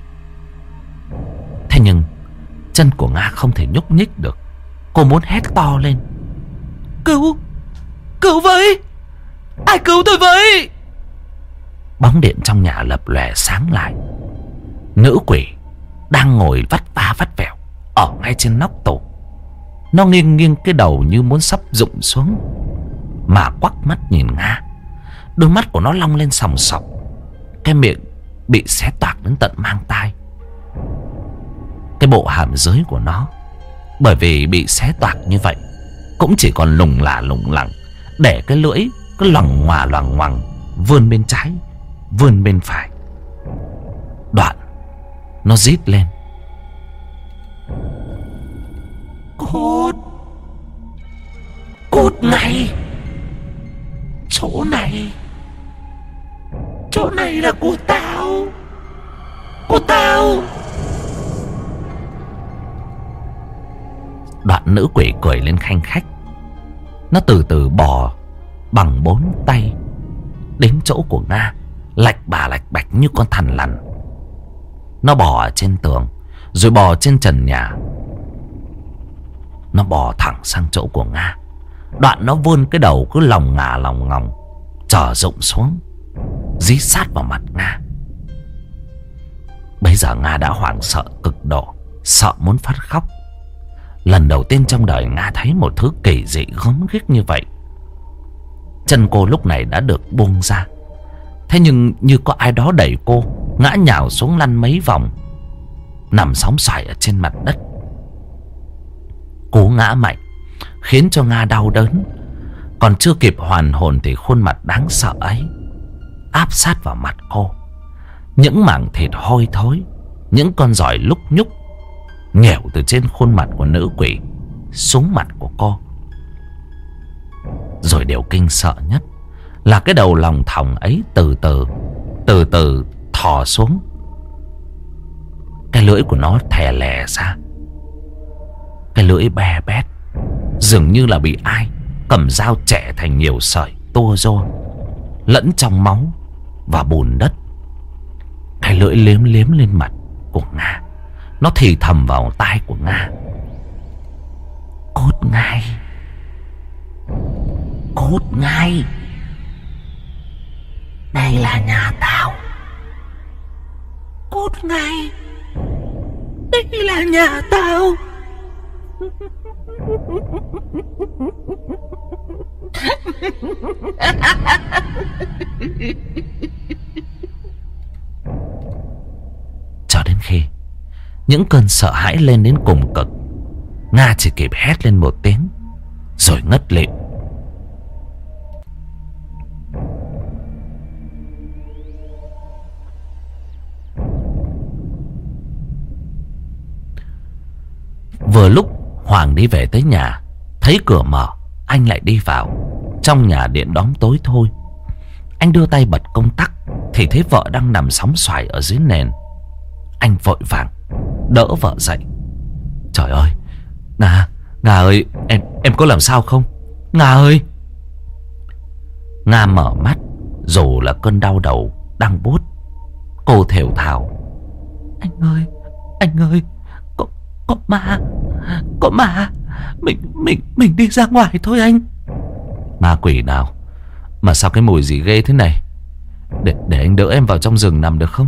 Thế nhưng chân của Nga không thể nhúc nhích được. Cô muốn hét to lên: Cứu! Cứu với! Ai cứu tôi với! Bóng điện trong nhà lập lòe sáng lại. Nữ quỷ đang ngồi vắt vá vắt vẻo ở ngay trên nóc tủ. Nó nghiêng nghiêng cái đầu như muốn sắp rụng xuống, mà quắc mắt nhìn Nga. Đôi mắt của nó long lên sòng sọc. Cái miệng bị xé toạc đến tận mang tai. Cái bộ hàm dưới của nó, bởi vì bị xé toạc như vậy, cũng chỉ còn lủng lả lủng lẳng, để cái lưỡi cứ loằng ngoà loằng ngoằng, vươn bên trái, vươn bên phải. Đoạn nó rít lên: Cút! Cút ngay! Chỗ này, chỗ này là của tao, của tao. Đoạn nữ quỷ cười lên khanh khách. Nó từ từ bò bằng bốn tay đến chỗ của Nga, lạch bà lạch bạch như con thằn lằn. Nó bò ở trên tường, rồi bò trên trần nhà. Nó bò thẳng sang chỗ của Nga. Đoạn nó vươn cái đầu cứ lòng ngà lòng ngòng, trở rụng xuống, dí sát vào mặt Nga. Bây giờ Nga đã hoảng sợ cực độ, sợ muốn phát khóc. Lần đầu tiên trong đời Nga thấy một thứ kỳ dị gớm ghiếc như vậy. Chân cô lúc này đã được buông ra. Thế nhưng như có ai đó đẩy cô, ngã nhào xuống lăn mấy vòng, nằm sóng xoài ở trên mặt đất. Cú ngã mạnh khiến cho Nga đau đớn. Còn chưa kịp hoàn hồn thì khuôn mặt đáng sợ ấy áp sát vào mặt cô. Những mảng thịt hôi thối, những con giòi lúc nhúc nghèo từ trên khuôn mặt của nữ quỷ xuống mặt của cô. Rồi điều kinh sợ nhất là cái đầu lòng thòng ấy từ từ Từ từ thò xuống. Cái lưỡi của nó thè lè ra. Cái lưỡi be bét, dường như là bị ai cầm dao chẻ thành nhiều sợi tua rô, lẫn trong máu và bùn đất. Cái lưỡi liếm liếm lên mặt của Nga. Nó thì thầm vào tai của Nga: cút ngay, cút ngay, đây là nhà tao. Cút ngay, đây là nhà tao. Cho đến khi những cơn sợ hãi lên đến cùng cực, Nga chỉ kịp hét lên một tiếng rồi ngất lịm. Vừa lúc Hoàng đi về tới nhà, thấy cửa mở, anh lại đi vào. Trong nhà điện đóm tối thôi. Anh đưa tay bật công tắc thì thấy vợ đang nằm sóng xoài ở dưới nền. Anh vội vàng đỡ vợ dậy. Trời ơi, Nga, Nga ơi, em em có làm sao không? Nga ơi. Nga mở mắt, dù là cơn đau đầu đang buốt. Cô thều thào: Anh ơi, anh ơi, có, có ma, có ma. Mình, mình, mình đi ra ngoài thôi anh. Ma quỷ nào? Mà sao cái mùi gì ghê thế này? Để, để anh đỡ em vào trong rừng nằm được không?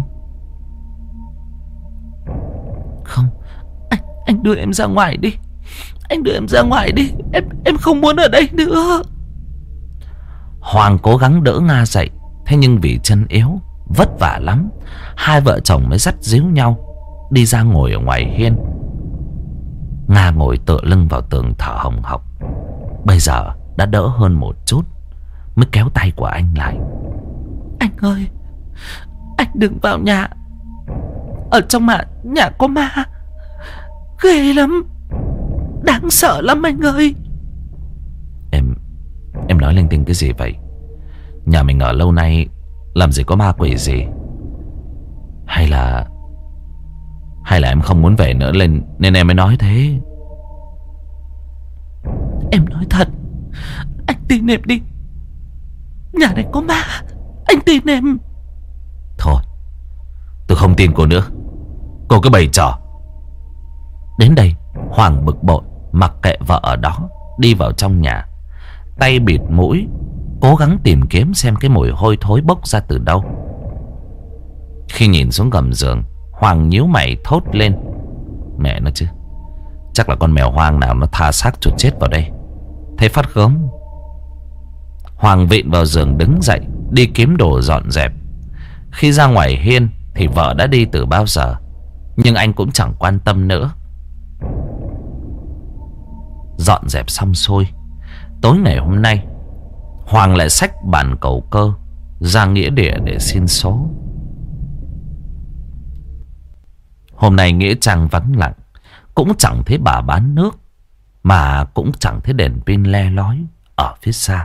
Không, anh, anh đưa em ra ngoài đi. Anh đưa em ra ngoài đi. Em, em không muốn ở đây nữa. Hoàng cố gắng đỡ Nga dậy. Thế nhưng vì chân yếu, vất vả lắm, hai vợ chồng mới dắt díu nhau đi ra ngồi ở ngoài hiên. Nga ngồi tựa lưng vào tường thở hồng hộc. Bây giờ đã đỡ hơn một chút, mới kéo tay của anh lại. Anh ơi, anh đừng vào nhà. Ở trong mà nhà có ma, ghê lắm, đáng sợ lắm anh ơi. Em Em nói linh tinh cái gì vậy? Nhà mình ở lâu nay, làm gì có ma quỷ gì? Hay là Hay là em không muốn về nữa lên nên em mới nói thế? Em nói thật, anh tin em đi. Nhà này có ma, anh tin em. Thôi, tôi không tin cô nữa. Cô cứ bày trò. Đến đây Hoàng bực bội, mặc kệ vợ ở đó, đi vào trong nhà, tay bịt mũi, cố gắng tìm kiếm xem cái mùi hôi thối bốc ra từ đâu. Khi nhìn xuống gầm giường, Hoàng nhíu mày thốt lên: Mẹ nó chứ, chắc là con mèo hoang nào nó tha xác chuột chết vào đây. Thấy phát gớm, Hoàng vịn vào giường đứng dậy, đi kiếm đồ dọn dẹp. Khi ra ngoài hiên thì vợ đã đi từ bao giờ, nhưng anh cũng chẳng quan tâm nữa. Dọn dẹp xong xuôi, tối ngày hôm nay Hoàng lại xách bàn cầu cơ ra nghĩa địa để xin số. Hôm nay nghĩa trang vắng lặng, cũng chẳng thấy bà bán nước, mà cũng chẳng thấy đèn pin le lói ở phía xa.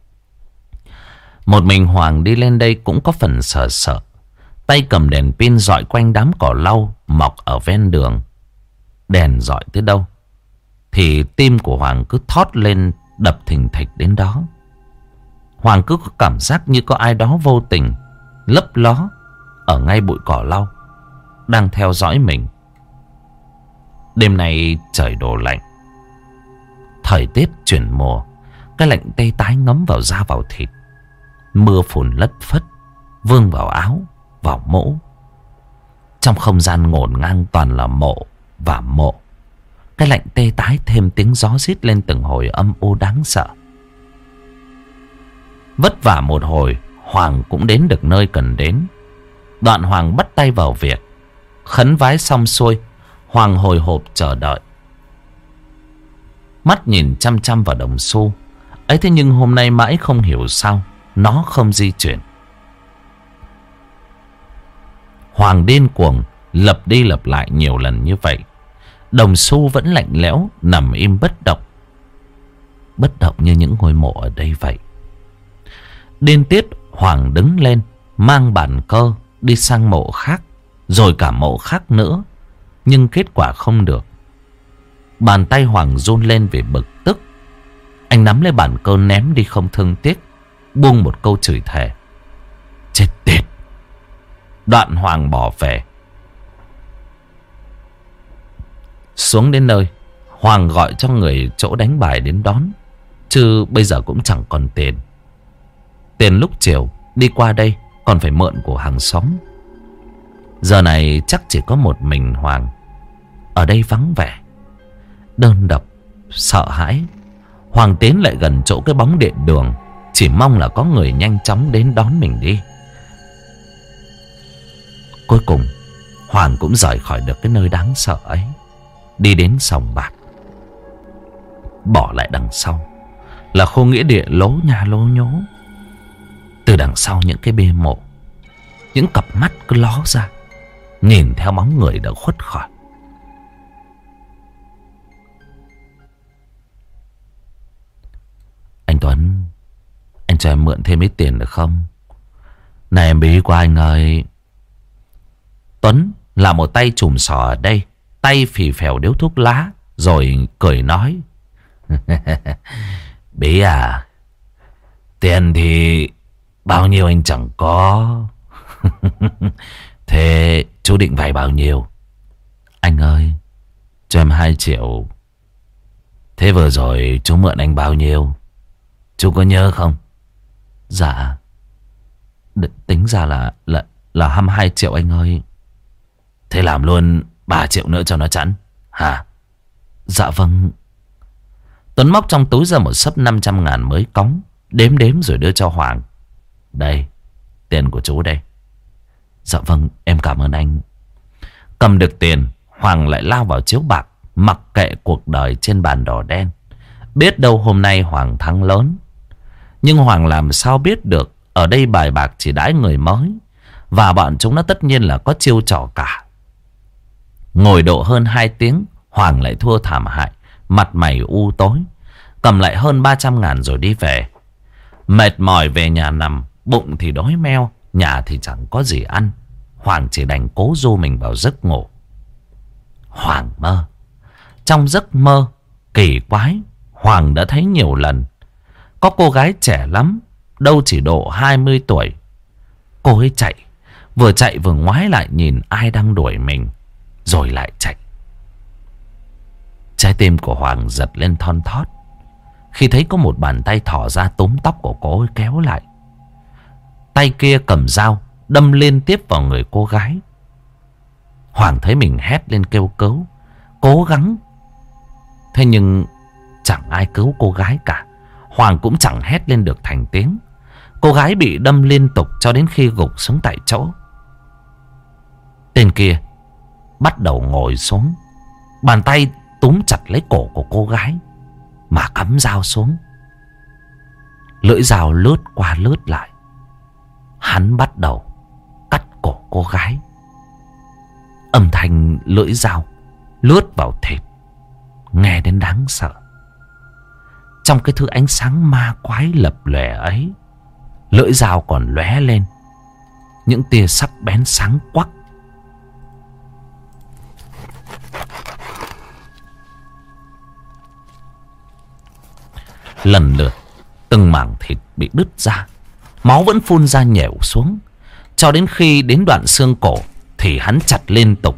Một mình Hoàng đi lên đây cũng có phần sợ sợ, tay cầm đèn pin dọi quanh đám cỏ lau mọc ở ven đường. Đèn dọi tới đâu thì tim của Hoàng cứ thót lên đập thình thịch đến đó. Hoàng cứ có cảm giác như có ai đó vô tình lấp ló ở ngay bụi cỏ lau, đang theo dõi mình. Đêm nay trời đổ lạnh, thời tiết chuyển mùa, cái lạnh tê tái ngấm vào da vào thịt. Mưa phùn lất phất vương vào áo, vào mũ. Trong không gian ngổn ngang toàn là mộ và mộ. Cái lạnh tê tái thêm tiếng gió rít lên từng hồi âm u đáng sợ. Vất vả một hồi, Hoàng cũng đến được nơi cần đến. Đoạn Hoàng bắt tay vào việc. Khấn vái xong xuôi, Hoàng hồi hộp chờ đợi. Mắt nhìn chăm chăm vào đồng xu ấy, thế nhưng hôm nay mãi không hiểu sao nó không di chuyển. Hoàng điên cuồng lặp đi lặp lại nhiều lần như vậy. Đồng xu vẫn lạnh lẽo, nằm im bất động. Bất động như những ngôi mộ ở đây vậy. Điên tiết, Hoàng đứng lên, mang bàn cơ đi sang mộ khác, rồi cả mộ khác nữa. Nhưng kết quả không được. Bàn tay Hoàng run lên vì bực tức. Anh nắm lấy bàn cơ ném đi không thương tiếc, buông một câu chửi thề: chết tiệt. Đoạn Hoàng bỏ về. Xuống đến nơi, Hoàng gọi cho người chỗ đánh bài đến đón. Chứ bây giờ cũng chẳng còn tiền. Tiền lúc chiều đi qua đây còn phải mượn của hàng xóm. Giờ này chắc chỉ có một mình Hoàng. Ở đây vắng vẻ, đơn độc, sợ hãi. Hoàng tiến lại gần chỗ cái bóng điện đường, chỉ mong là có người nhanh chóng đến đón mình đi. Cuối cùng Hoàng cũng rời khỏi được cái nơi đáng sợ ấy, đi đến sòng bạc. Bỏ lại đằng sau là khu nghĩa địa lố nhà lố nhố. Từ đằng sau những cái bia mộ, những cặp mắt cứ ló ra, nhìn theo bóng người đã khuất khỏi. Anh Tuấn, anh cho em mượn thêm ít tiền được không? Này em bí quá anh ơi. Tuấn là một tay chùm sò ở đây, tay phì phèo điếu thuốc lá, rồi cười nói: Bí à, tiền thì bao nhiêu anh chẳng có. Thế chú định vay bao nhiêu? Anh ơi, cho em hai triệu. Thế vừa rồi chú mượn anh bao nhiêu? Chú có nhớ không? Dạ, Đ- tính ra là là là hai mươi hai triệu anh ơi. Thế làm luôn ba triệu nữa cho nó chẵn hả? Dạ vâng. Tuấn móc trong túi ra một xấp năm trăm ngàn mới cóng, đếm đếm rồi đưa cho Hoàng. Đây, tiền của chú đây. Dạ vâng, em cảm ơn anh. Cầm được tiền, Hoàng lại lao vào chiếu bạc, mặc kệ cuộc đời trên bàn đỏ đen. Biết đâu hôm nay Hoàng thắng lớn. Nhưng Hoàng làm sao biết được ở đây bài bạc chỉ đãi người mới, và bọn chúng nó tất nhiên là có chiêu trò cả. Ngồi độ hơn hai tiếng, Hoàng lại thua thảm hại, mặt mày u tối. Cầm lại hơn ba trăm ngàn rồi đi về. Mệt mỏi về nhà nằm, bụng thì đói meo, nhà thì chẳng có gì ăn. Hoàng chỉ đành cố du mình vào giấc ngủ. Hoàng mơ. Trong giấc mơ kỳ quái, Hoàng đã thấy nhiều lần. Có cô gái trẻ lắm, đâu chỉ độ hai mươi tuổi. Cô ấy chạy, vừa chạy vừa ngoái lại nhìn ai đang đuổi mình, rồi lại chạy. Trái tim của Hoàng giật lên thon thót khi thấy có một bàn tay thò ra túm tóc của cô ấy kéo lại. Tay kia cầm dao đâm liên tiếp vào người cô gái. Hoàng thấy mình hét lên kêu cứu, cố gắng. Thế nhưng chẳng ai cứu cô gái cả. Hoàng cũng chẳng hét lên được thành tiếng. Cô gái bị đâm liên tục cho đến khi gục xuống tại chỗ. Tên kia bắt đầu ngồi xuống, bàn tay túm chặt lấy cổ của cô gái mà cắm dao xuống. Lưỡi dao lướt qua lướt lại. Hắn bắt đầu cắt cổ cô gái. Âm thanh lưỡi dao lướt vào thịt nghe đến đáng sợ. Trong cái thứ ánh sáng ma quái lập lòe ấy, lưỡi dao còn lóe lên những tia sắc bén sáng quắc. Lần lượt từng mảng thịt bị đứt ra, máu vẫn phun ra nhểu xuống, cho đến khi đến đoạn xương cổ thì hắn chặt liên tục.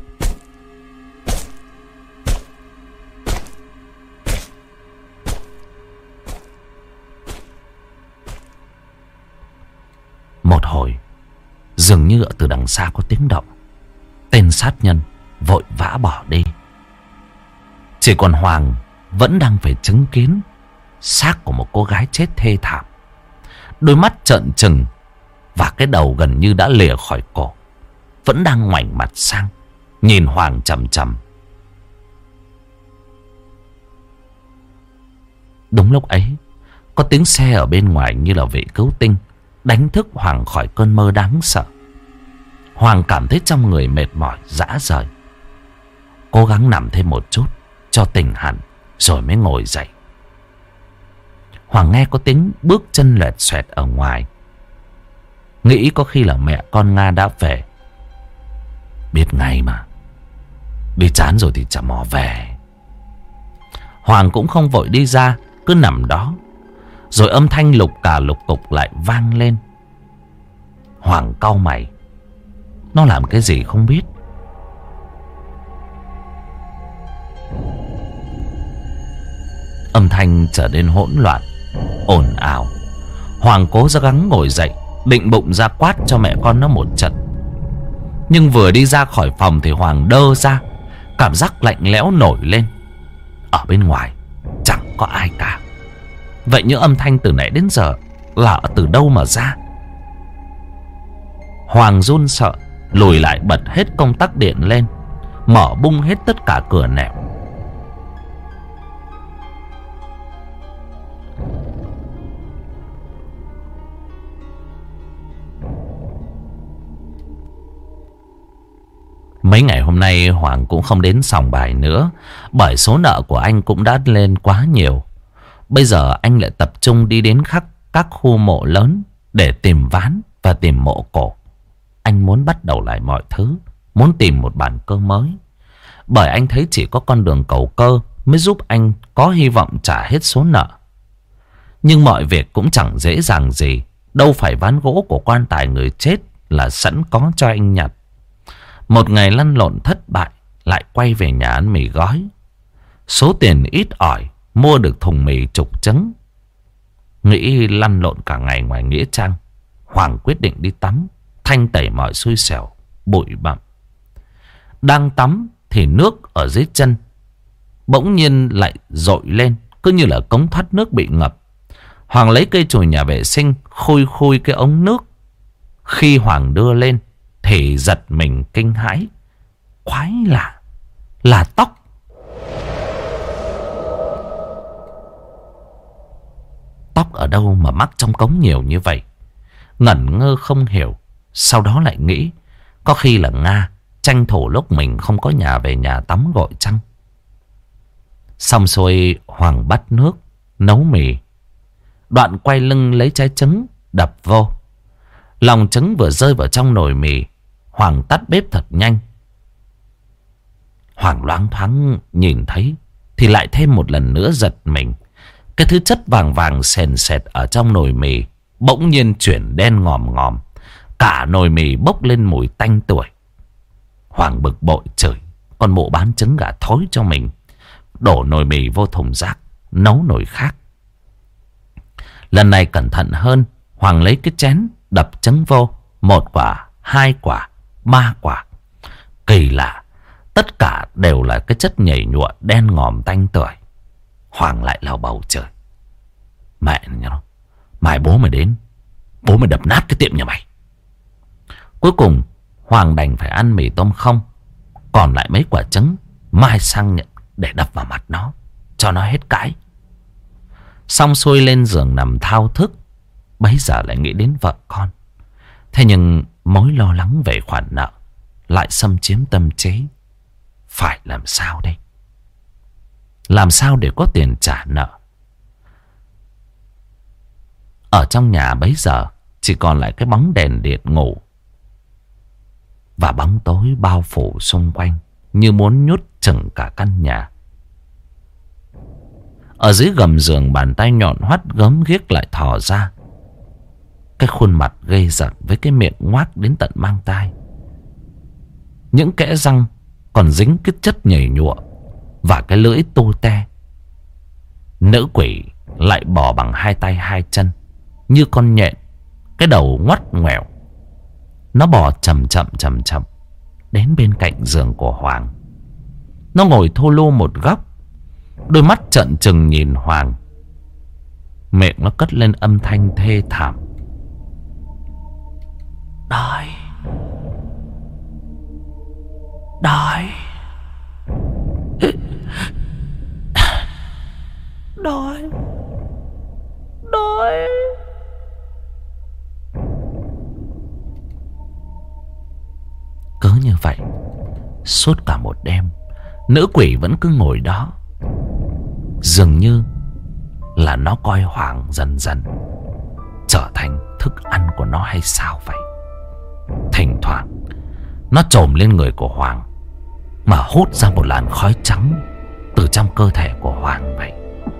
Một hồi, dường như ở từ đằng xa có tiếng động. Tên sát nhân vội vã bỏ đi. Chỉ còn Hoàng vẫn đang phải chứng kiến xác của một cô gái chết thê thảm. Đôi mắt trợn trừng và cái đầu gần như đã lìa khỏi cổ, vẫn đang ngoảnh mặt sang nhìn Hoàng chằm chằm. Đúng lúc ấy, có tiếng xe ở bên ngoài như là vị cứu tinh, đánh thức Hoàng khỏi cơn mơ đáng sợ. Hoàng cảm thấy trong người mệt mỏi rã rời, cố gắng nằm thêm một chút cho tỉnh hẳn rồi mới ngồi dậy. Hoàng nghe có tiếng bước chân loẹt xoẹt ở ngoài, nghĩ có khi là mẹ con Nga đã về. Biết ngay mà, đi chán rồi thì chả mò về. Hoàng cũng không vội đi ra, cứ nằm đó. Rồi âm thanh lục cà lục cục lại vang lên. Hoàng cau mày, nó làm cái gì không biết. Âm thanh trở nên hỗn loạn, ồn ào. Hoàng cố ra gắng ngồi dậy, định bụng ra quát cho mẹ con nó một trận. Nhưng vừa đi ra khỏi phòng thì Hoàng đơ ra, cảm giác lạnh lẽo nổi lên. Ở bên ngoài chẳng có ai cả. Vậy những âm thanh từ nãy đến giờ là từ đâu mà ra? Hoàng run sợ, lùi lại bật hết công tắc điện lên, mở bung hết tất cả cửa nẻo. Mấy ngày hôm nay Hoàng cũng không đến sòng bài nữa, bởi số nợ của anh cũng đã lên quá nhiều. Bây giờ anh lại tập trung đi đến khắp các khu mộ lớn để tìm ván và tìm mộ cổ. Anh muốn bắt đầu lại mọi thứ, muốn tìm một bàn cơm mới. Bởi anh thấy chỉ có con đường cầu cơ mới giúp anh có hy vọng trả hết số nợ. Nhưng mọi việc cũng chẳng dễ dàng gì. Đâu phải ván gỗ của quan tài người chết là sẵn có cho anh nhặt. Một ngày lăn lộn thất bại, lại quay về nhà ăn mì gói. Số tiền ít ỏi mua được thùng mì chục trứng. Nghĩ lăn lộn cả ngày ngoài nghĩa trang, Hoàng quyết định đi tắm, thanh tẩy mọi xui xẻo, bụi bặm. Đang tắm thì nước ở dưới chân bỗng nhiên lại dội lên, cứ như là cống thoát nước bị ngập. Hoàng lấy cây chùi nhà vệ sinh khui khui cái ống nước. Khi Hoàng đưa lên thì giật mình kinh hãi. Quái lạ, là tóc. Tóc ở đâu mà mắc trong cống nhiều như vậy? Ngẩn ngơ không hiểu. Sau đó lại nghĩ có khi là Nga tranh thủ lúc mình không có nhà về nhà tắm gội chăng. Xong xuôi Hoàng bắt nước nấu mì, đoạn quay lưng lấy trái trứng đập vô. Lòng trứng vừa rơi vào trong nồi mì, Hoàng tắt bếp thật nhanh. Hoàng loáng thoáng nhìn thấy thì lại thêm một lần nữa giật mình. Cái thứ chất vàng vàng sền sệt ở trong nồi mì bỗng nhiên chuyển đen ngòm ngòm. Cả nồi mì bốc lên mùi tanh tuổi. Hoàng bực bội chửi con mụ bán trứng gà thối cho mình, đổ nồi mì vô thùng rác, nấu nồi khác. Lần này cẩn thận hơn, Hoàng lấy cái chén đập trứng vô. Một quả, hai quả, ba quả. Kỳ lạ, tất cả đều là cái chất nhầy nhụa đen ngòm tanh tưởi. Hoàng lại lào bầu trời. Mẹ nó, mai bố mày đến, bố mày đập nát cái tiệm nhà mày. Cuối cùng Hoàng đành phải ăn mì tôm không, còn lại mấy quả trứng mai sang nhận để đập vào mặt nó, cho nó hết cãi. Xong xuôi lên giường nằm thao thức. Bấy giờ lại nghĩ đến vợ con. Thế nhưng mối lo lắng về khoản nợ lại xâm chiếm tâm trí. Phải làm sao đây? Làm sao để có tiền trả nợ? Ở trong nhà bấy giờ chỉ còn lại cái bóng đèn điện ngủ, và bóng tối bao phủ xung quanh như muốn nhốt chừng cả căn nhà. Ở dưới gầm giường, bàn tay nhọn hoắt gớm ghiếc lại thò ra. Cái khuôn mặt ghê rợn với cái miệng ngoác đến tận mang tai. Những kẽ răng còn dính cái chất nhầy nhụa và cái lưỡi tu te. Nữ quỷ lại bò bằng hai tay hai chân như con nhện, cái đầu ngoắt ngoẻo. Nó bò chậm chậm chậm chậm đến bên cạnh giường của Hoàng. Nó ngồi thô lô một góc, đôi mắt trợn trừng nhìn Hoàng. Miệng nó cất lên âm thanh thê thảm. Đói. Đói. Đói. Đói. Cứ như vậy, suốt cả một đêm, nữ quỷ vẫn cứ ngồi đó. Dường như là nó coi Hoàng dần dần trở thành thức ăn của nó hay sao vậy. Thỉnh thoảng nó chồm lên người của Hoàng mà hút ra một làn khói trắng từ trong cơ thể của Hoàng vậy.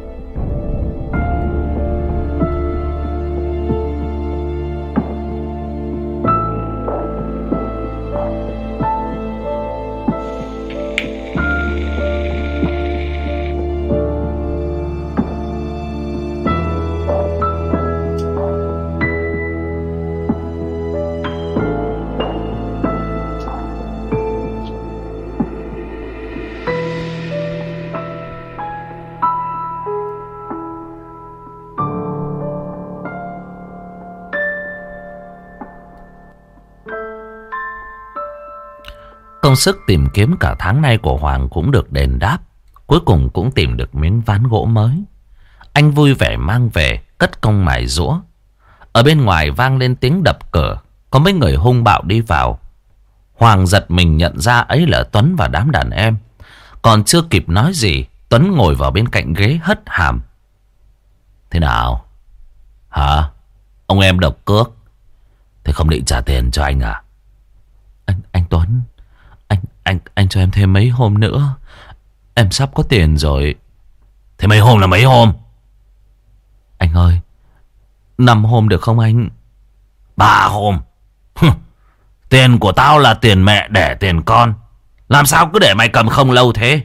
Công sức tìm kiếm cả tháng nay của Hoàng cũng được đền đáp. Cuối cùng cũng tìm được miếng ván gỗ mới. Anh vui vẻ mang về, cất công mài giũa. Ở bên ngoài vang lên tiếng đập cửa. Có mấy người hung bạo đi vào. Hoàng giật mình nhận ra ấy là Tuấn và đám đàn em. Còn chưa kịp nói gì, Tuấn ngồi vào bên cạnh ghế hất hàm. Thế nào? Hả? Ông em độc cước. Thế không định trả tiền cho anh à? Anh, anh Tuấn, Anh, anh, anh cho em thêm mấy hôm nữa. Em sắp có tiền rồi. Thế mấy hôm là mấy hôm? Anh ơi, năm hôm được không anh? Ba hôm? Tiền của tao là tiền mẹ đẻ tiền con. Làm sao cứ để mày cầm không lâu thế?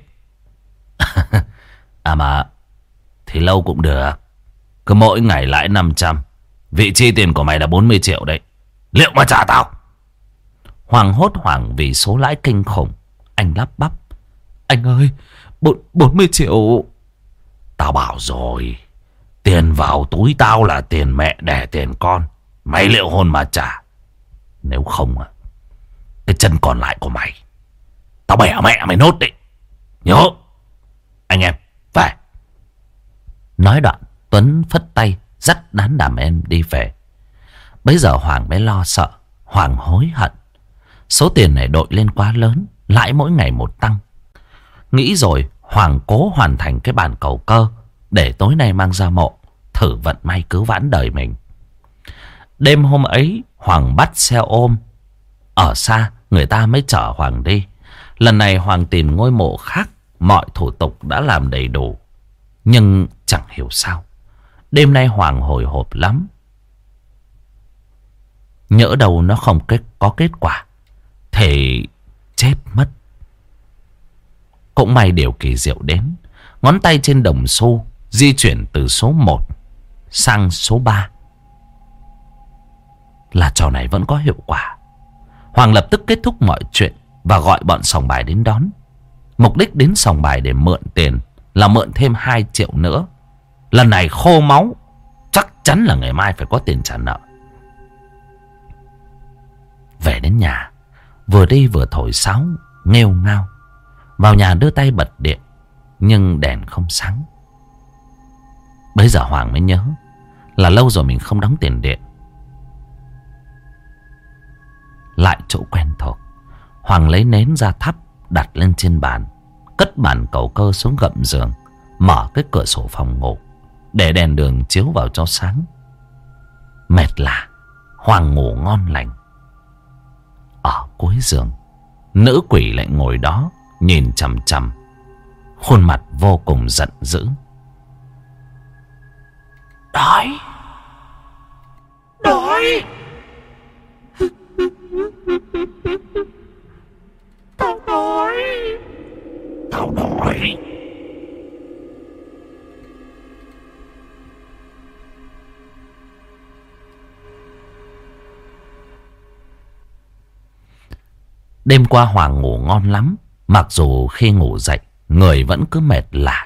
À mà, thì lâu cũng được. Cứ mỗi ngày lãi năm trăm. Vị chi tiền của mày là bốn mươi triệu đấy. Liệu mà trả tao? Hoàng hốt hoảng vì số lãi kinh khủng. Anh lắp bắp. Anh ơi, bốn mươi triệu. Tao bảo rồi, tiền vào túi tao là tiền mẹ đẻ tiền con. Mày liệu hồn mà trả. Nếu không, cái chân còn lại của mày tao bẻ mẹ mày nốt đấy. Nhớ. Anh em, về. Nói đoạn, Tuấn phất tay dắt đám đàn em đi về. Bây giờ Hoàng mới lo sợ. Hoàng hối hận. Số tiền này đội lên quá lớn, lãi mỗi ngày một tăng. Nghĩ rồi, Hoàng cố hoàn thành cái bàn cầu cơ để tối nay mang ra mộ, thử vận may cứu vãn đời mình. Đêm hôm ấy, Hoàng bắt xe ôm. Ở xa, người ta mới chở Hoàng đi. Lần này Hoàng tìm ngôi mộ khác, mọi thủ tục đã làm đầy đủ. Nhưng chẳng hiểu sao, đêm nay Hoàng hồi hộp lắm. Nhỡ đâu nó không kết, có kết quả thì chết mất. Cũng may điều kỳ diệu đến. Ngón tay trên đồng xu di chuyển từ số một sang số ba. Là trò này vẫn có hiệu quả. Hoàng lập tức kết thúc mọi chuyện và gọi bọn sòng bài đến đón. Mục đích đến sòng bài để mượn tiền là mượn thêm hai triệu nữa. Lần này khô máu, chắc chắn là ngày mai phải có tiền trả nợ. Về đến nhà, vừa đi vừa thổi sáo, nghêu ngao. Vào nhà đưa tay bật điện, nhưng đèn không sáng. Bây giờ Hoàng mới nhớ là lâu rồi mình không đóng tiền điện. Lại chỗ quen thuộc, Hoàng lấy nến ra thắp, đặt lên trên bàn, cất bàn cầu cơ xuống gầm giường, mở cái cửa sổ phòng ngủ để đèn đường chiếu vào cho sáng. Mệt lạ, Hoàng ngủ ngon lành. Ở cuối giường, nữ quỷ lại ngồi đó nhìn chằm chằm, khuôn mặt vô cùng giận dữ. Đói. Đói. Tao đói. Tao đói. Đêm qua Hoàng ngủ ngon lắm. Mặc dù khi ngủ dậy, người vẫn cứ mệt lả đả.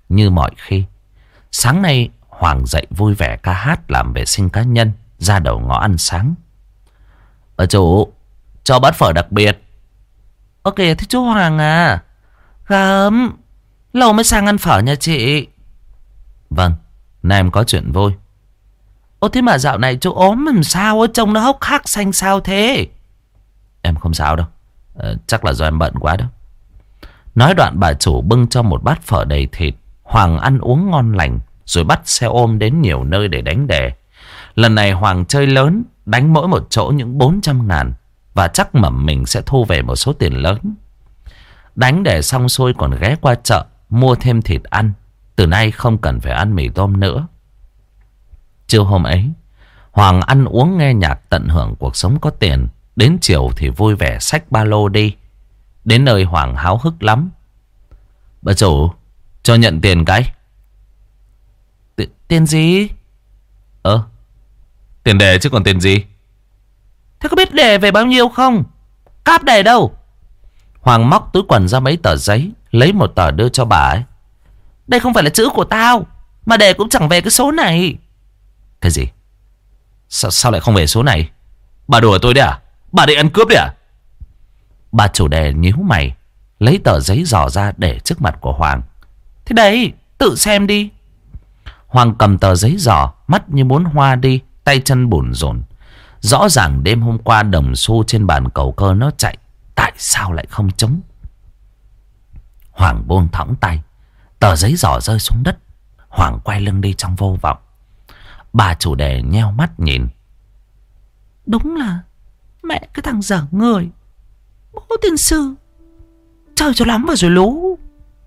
như mọi khi. Sáng nay Hoàng dậy vui vẻ ca hát làm vệ sinh cá nhân, ra đầu ngõ ăn sáng. Bà chủ, cho bát phở đặc biệt. Ok, thế chú Hoàng à? Gớm, lâu mới sang ăn phở nhà chị. Vâng, nay em có chuyện vui. Ô thế mà dạo này chú ốm làm sao á, trông nó hốc hác xanh sao thế? Em không sao đâu, ờ, chắc là do em bận quá đó. Nói đoạn bà chủ bưng cho một bát phở đầy thịt. Hoàng ăn uống ngon lành, rồi bắt xe ôm đến nhiều nơi để đánh đề. Lần này Hoàng chơi lớn, đánh mỗi một chỗ những bốn trăm ngàn. Và chắc mẩm mình sẽ thu về một số tiền lớn. Đánh đề xong xuôi còn ghé qua chợ mua thêm thịt ăn. Từ nay không cần phải ăn mì tôm nữa. Trưa hôm ấy, Hoàng ăn uống nghe nhạc tận hưởng cuộc sống có tiền. Đến chiều thì vui vẻ xách ba lô đi. Đến nơi Hoàng háo hức lắm. Bà chủ, cho nhận tiền cái. T Tiền gì? Ờ, tiền đề chứ còn tiền gì. Thế có biết đề về bao nhiêu không? Cáp đề đâu? Hoàng móc túi quần ra mấy tờ giấy, lấy một tờ đưa cho bà ấy. Đây không phải là chữ của tao, mà đề cũng chẳng về cái số này. Cái gì? Sao, sao lại không về số này? Bà đùa tôi đấy à? Bà định ăn cướp đấy à? Bà chủ đề nhíu mày, lấy tờ giấy dò ra để trước mặt của Hoàng. Thế đấy, tự xem đi. Hoàng cầm tờ giấy dò, mắt như muốn hoa đi, tay chân bủn rủn. Rõ ràng đêm hôm qua đồng xu trên bàn cầu cơ nó chạy, tại sao lại không trống? Hoàng buông thõng tay, tờ giấy dò rơi xuống đất. Hoàng quay lưng đi trong vô vọng. Bà chủ đề nheo mắt nhìn. Đúng là mẹ cái thằng dở người, bố tiên sư, chơi cho lắm vào rồi lú.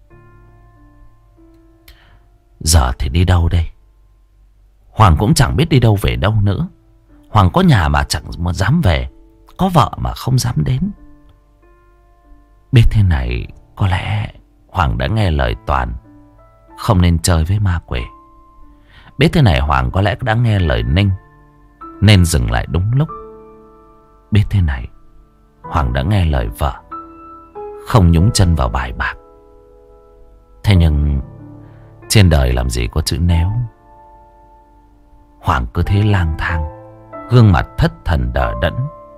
Giờ thì đi đâu đây? Hoàng cũng chẳng biết đi đâu về đâu nữa. Hoàng có nhà mà chẳng dám về, có vợ mà không dám đến. Biết thế này, có lẽ Hoàng đã nghe lời Toàn, không nên chơi với ma quỷ. Biết thế này, Hoàng có lẽ đã nghe lời Ninh, nên dừng lại đúng lúc. Biết thế này, Hoàng đã nghe lời vợ, không nhúng chân vào bài bạc. Thế nhưng trên đời làm gì có chữ nếu. Hoàng cứ thế lang thang, gương mặt thất thần đờ đẫn.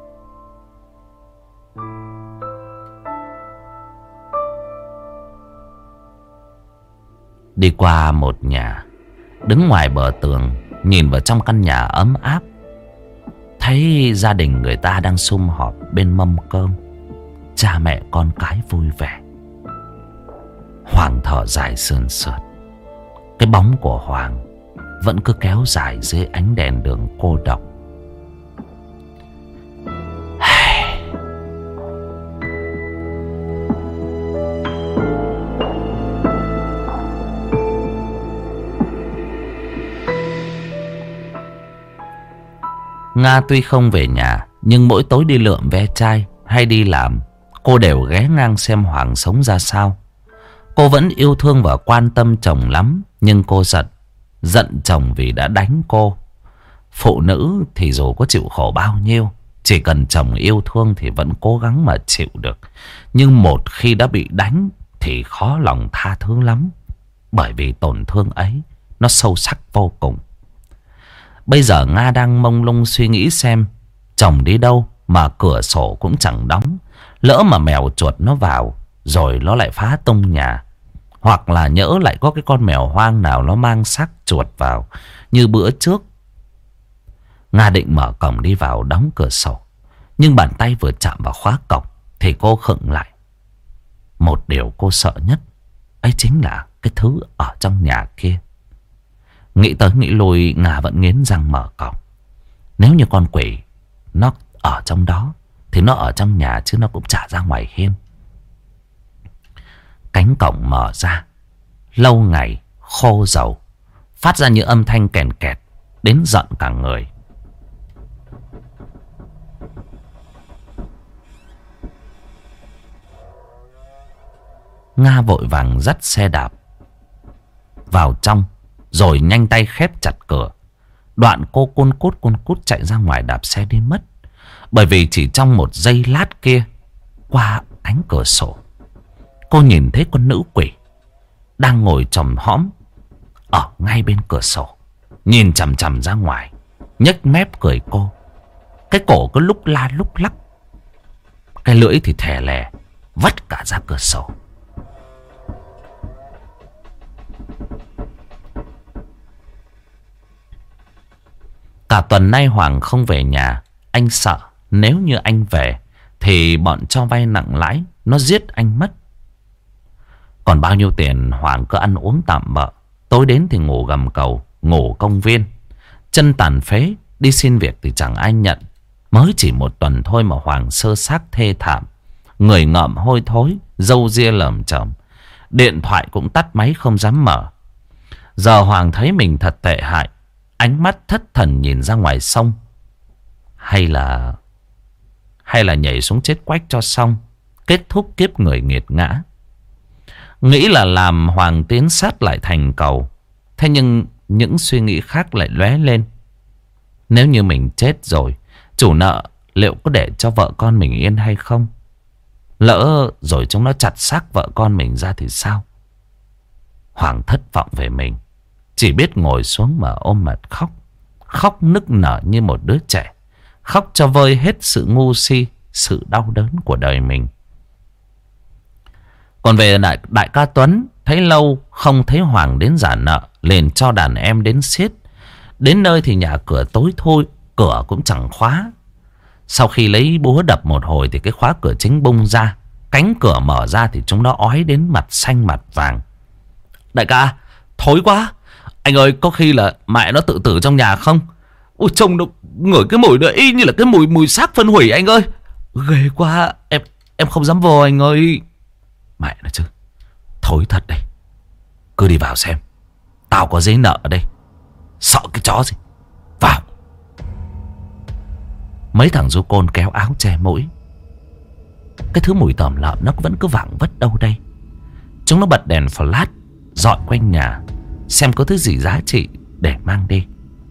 Đi qua một nhà, đứng ngoài bờ tường, nhìn vào trong căn nhà ấm áp, thấy gia đình người ta đang sum họp bên mâm cơm, cha mẹ con cái vui vẻ. Hoàng thở dài sườn sượt. Cái bóng của Hoàng vẫn cứ kéo dài dưới ánh đèn đường cô độc. Nga tuy không về nhà, nhưng mỗi tối đi lượm ve chai hay đi làm, cô đều ghé ngang xem Hoàng sống ra sao. Cô vẫn yêu thương và quan tâm chồng lắm, nhưng cô giận. Giận chồng vì đã đánh cô. Phụ nữ thì dù có chịu khổ bao nhiêu, chỉ cần chồng yêu thương thì vẫn cố gắng mà chịu được. Nhưng một khi đã bị đánh thì khó lòng tha thứ lắm, bởi vì tổn thương ấy nó sâu sắc vô cùng. Bây giờ Nga đang mông lung suy nghĩ xem chồng đi đâu mà cửa sổ cũng chẳng đóng. Lỡ mà mèo chuột nó vào rồi nó lại phá tung nhà, hoặc là nhỡ lại có cái con mèo hoang nào nó mang xác chuột vào như bữa trước. Nga định mở cổng đi vào đóng cửa sổ, nhưng bàn tay vừa chạm vào khóa cổng thì cô khựng lại. Một điều cô sợ nhất ấy chính là cái thứ ở trong nhà kia. Nghĩ tới nghĩ lui, Nga vẫn nghiến răng mở cổng. Nếu như con quỷ nó ở trong đó thì nó ở trong nhà chứ nó cũng chả ra ngoài hiên. Cánh cổng mở ra, lâu ngày khô dầu, phát ra những âm thanh kèn kẹt đến giận cả người. Nga vội vàng dắt xe đạp vào trong, rồi nhanh tay khép chặt cửa. Đoạn cô cun cút cun cút chạy ra ngoài đạp xe đi mất. Bởi vì chỉ trong một giây lát kia, qua cánh cửa sổ, cô nhìn thấy con nữ quỷ đang ngồi chòm hõm ở ngay bên cửa sổ, nhìn chằm chằm ra ngoài, nhếch mép cười cô. Cái cổ cứ lúc la lúc lắc, cái lưỡi thì thè lè vắt cả ra cửa sổ. Cả tuần nay Hoàng không về nhà. Anh sợ nếu như anh về thì bọn cho vay nặng lãi nó giết anh mất. Còn bao nhiêu tiền Hoàng cứ ăn uống tạm bợ. Tối đến thì ngủ gầm cầu, ngủ công viên. Chân tàn phế, đi xin việc thì chẳng ai nhận. Mới chỉ một tuần thôi mà Hoàng sơ xác thê thảm. Người ngợm hôi thối, râu ria lởm chởm. Điện thoại cũng tắt máy không dám mở. Giờ Hoàng thấy mình thật tệ hại. Ánh mắt thất thần nhìn ra ngoài sông. Hay là Hay là nhảy xuống chết quách cho xong, kết thúc kiếp người nghiệt ngã. Nghĩ là làm Hoàng tiến sát lại thành cầu. Thế nhưng những suy nghĩ khác lại lóe lên. Nếu như mình chết rồi, chủ nợ liệu có để cho vợ con mình yên hay không? Lỡ rồi chúng nó chặt xác vợ con mình ra thì sao? Hoàng thất vọng về mình, chỉ biết ngồi xuống mà ôm mặt khóc. Khóc nức nở như một đứa trẻ. Khóc cho vơi hết sự ngu si, sự đau đớn của đời mình. Còn về đại, đại ca Tuấn, thấy lâu không thấy Hoàng đến trả nợ, liền cho đàn em đến xiết. Đến nơi thì nhà cửa tối thui, cửa cũng chẳng khóa. Sau khi lấy búa đập một hồi thì cái khóa cửa chính bung ra. Cánh cửa mở ra thì chúng nó ói đến mặt xanh mặt vàng. Đại ca, thối quá. Anh ơi, có khi là mẹ nó tự tử trong nhà không? Ôi, trông nó ngửi cái mùi nữa y như là cái mùi mùi xác phân hủy anh ơi. Ghê quá, em em không dám vô anh ơi. Mẹ nó chứ, thối thật đây. Cứ đi vào xem, tao có giấy nợ ở đây. Sợ cái chó gì. Vào. Mấy thằng du côn kéo áo che mũi. Cái thứ mùi tởm lợm nó vẫn cứ vẳng vất đâu đây. Chúng nó bật đèn flash dọi quanh nhà, xem có thứ gì giá trị để mang đi.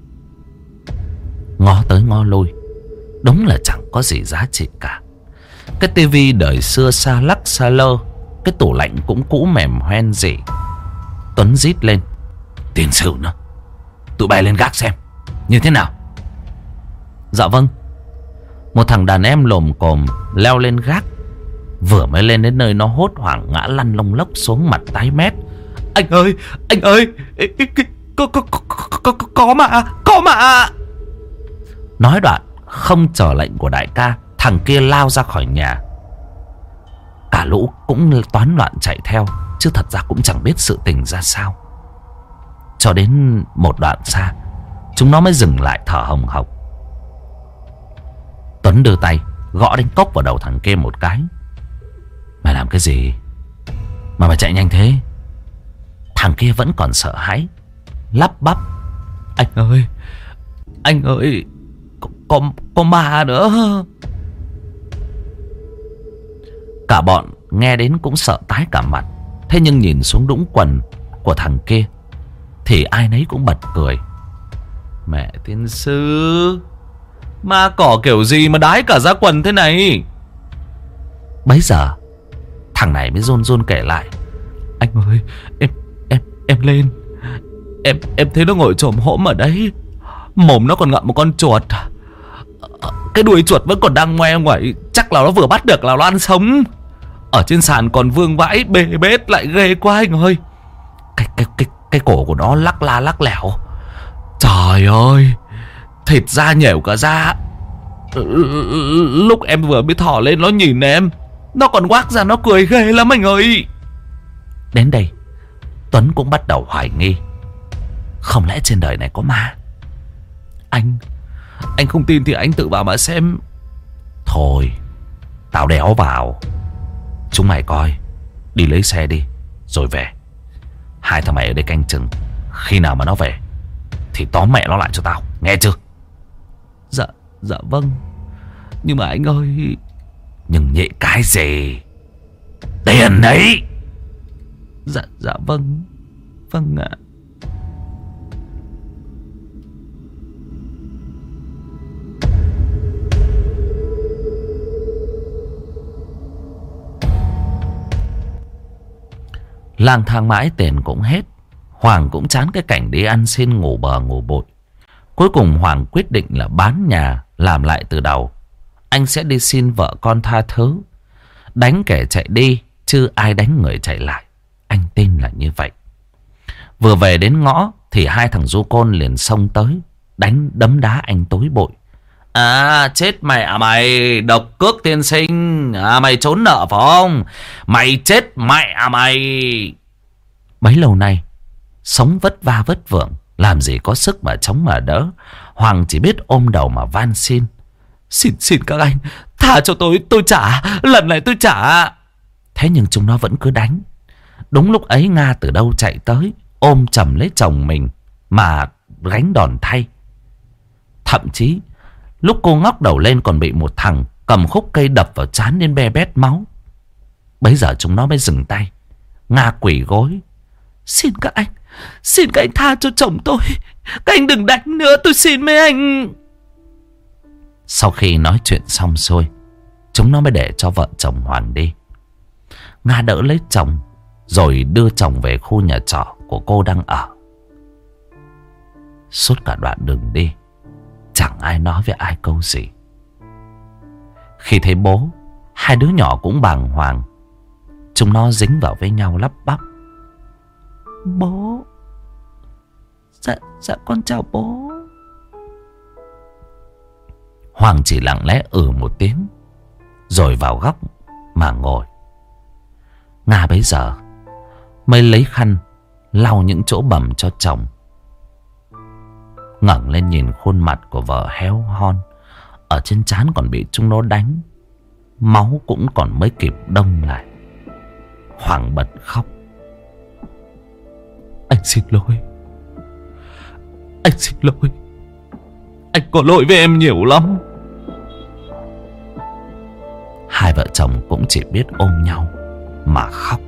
Ngó tới ngó lui, đúng là chẳng có gì giá trị cả. Cái tivi đời xưa xa lắc xa lơ, cái tủ lạnh cũng cũ mềm hoen rỉ. Tuấn rít lên. Tiền sự nữa. Tụi bay lên gác xem như thế nào. Dạ vâng. Một thằng đàn em lồm cồm leo lên gác. Vừa mới lên đến nơi nó hốt hoảng ngã lăn lông lốc xuống, mặt tái mét. Anh ơi, anh ơi, có, có, có, có, có, có mà, có mà. Nói đoạn, không chờ lệnh của đại ca, thằng kia lao ra khỏi nhà. Cả lũ cũng toán loạn chạy theo, chứ thật ra cũng chẳng biết sự tình ra sao. Cho đến một đoạn xa, chúng nó mới dừng lại thở hồng hộc. Tuấn đưa tay gõ đánh cốc vào đầu thằng kia một cái. Mày làm cái gì mà mày chạy nhanh thế? Thằng kia vẫn còn sợ hãi, lắp bắp. Anh ơi, anh ơi, có, có, có ma nữa. Cả bọn nghe đến cũng sợ tái cả mặt. Thế nhưng nhìn xuống đũng quần của thằng kia thì ai nấy cũng bật cười. Mẹ tiên sư, ma cỏ kiểu gì mà đái cả ra quần thế này? Bấy giờ thằng này mới run run kể lại. Anh ơi, em em em lên, em em thấy nó ngồi chồm hổm ở đấy, mồm nó còn ngậm một con chuột. Cái đuôi chuột vẫn còn đang ngoe ngoẩy, chắc là nó vừa bắt được là nó ăn sống. Ở trên sàn còn vương vãi bê bết lại, ghê quá anh ơi. Cái cái cái cái cổ của nó lắc la lắc lẻo. Trời ơi, thịt da nhểu cả da. Lúc em vừa mới thò lên nó nhìn em, nó còn quác ra nó cười ghê lắm anh ơi. Đến đây Tuấn cũng bắt đầu hoài nghi. Không lẽ trên đời này có ma? Anh Anh không tin thì anh tự vào mà xem. Thôi, tao đéo vào. Chúng mày coi, đi lấy xe đi rồi về. Hai thằng mày ở đây canh chừng. Khi nào mà nó về thì tóm mẹ nó lại cho tao, nghe chưa? Dạ, dạ vâng. Nhưng mà anh ơi. Nhưng nhị cái gì? Tiền đấy. Dạ, dạ vâng. Vâng ạ. Lang thang mãi tiền cũng hết. Hoàng cũng chán cái cảnh đi ăn xin ngủ bờ ngủ bụi. Cuối cùng Hoàng quyết định là bán nhà, làm lại từ đầu. Anh sẽ đi xin vợ con tha thứ. Đánh kẻ chạy đi, chứ ai đánh người chạy lại. Anh tin là như vậy. Vừa về đến ngõ thì hai thằng du côn liền xông tới, đánh đấm đá anh tối bụi. À, chết mẹ mày, độc cước tiên sinh. À, mày trốn nợ phải không? Mày chết mẹ mày. Bấy lâu nay sống vất va vất vưởng, làm gì có sức mà chống mà đỡ. Hoàng chỉ biết ôm đầu mà van xin. Xin xin các anh, tha cho tôi, tôi trả, lần này tôi trả. Thế nhưng chúng nó vẫn cứ đánh. Đúng lúc ấy Nga từ đâu chạy tới, ôm chầm lấy chồng mình mà gánh đòn thay. Thậm chí lúc cô ngóc đầu lên còn bị một thằng cầm khúc cây đập vào trán đến be bét máu. Bấy giờ chúng nó mới dừng tay. Nga quỳ gối. Xin các anh, xin các anh tha cho chồng tôi. Các anh đừng đánh nữa, tôi xin mấy anh. Sau khi nói chuyện xong xuôi, chúng nó mới để cho vợ chồng Hoàng đi. Nga đỡ lấy chồng rồi đưa chồng về khu nhà trọ của cô đang ở. Suốt cả đoạn đường đi, chẳng ai nói với ai câu gì. Khi thấy bố, hai đứa nhỏ cũng bàng hoàng. Chúng nó dính vào với nhau lắp bắp. Bố. Dạ, dạ con chào bố. Hoàng chỉ lặng lẽ ừ một tiếng, rồi vào góc mà ngồi. Nga bấy giờ mới lấy khăn lau những chỗ bầm cho chồng. Ngẩng lên nhìn khuôn mặt của vợ héo hon, ở trên trán còn bị chúng nó đánh, máu cũng còn mới kịp đông lại. Hoàng bật khóc. Anh xin lỗi. Anh xin lỗi. Anh có lỗi với em nhiều lắm. Hai vợ chồng cũng chỉ biết ôm nhau mà khóc.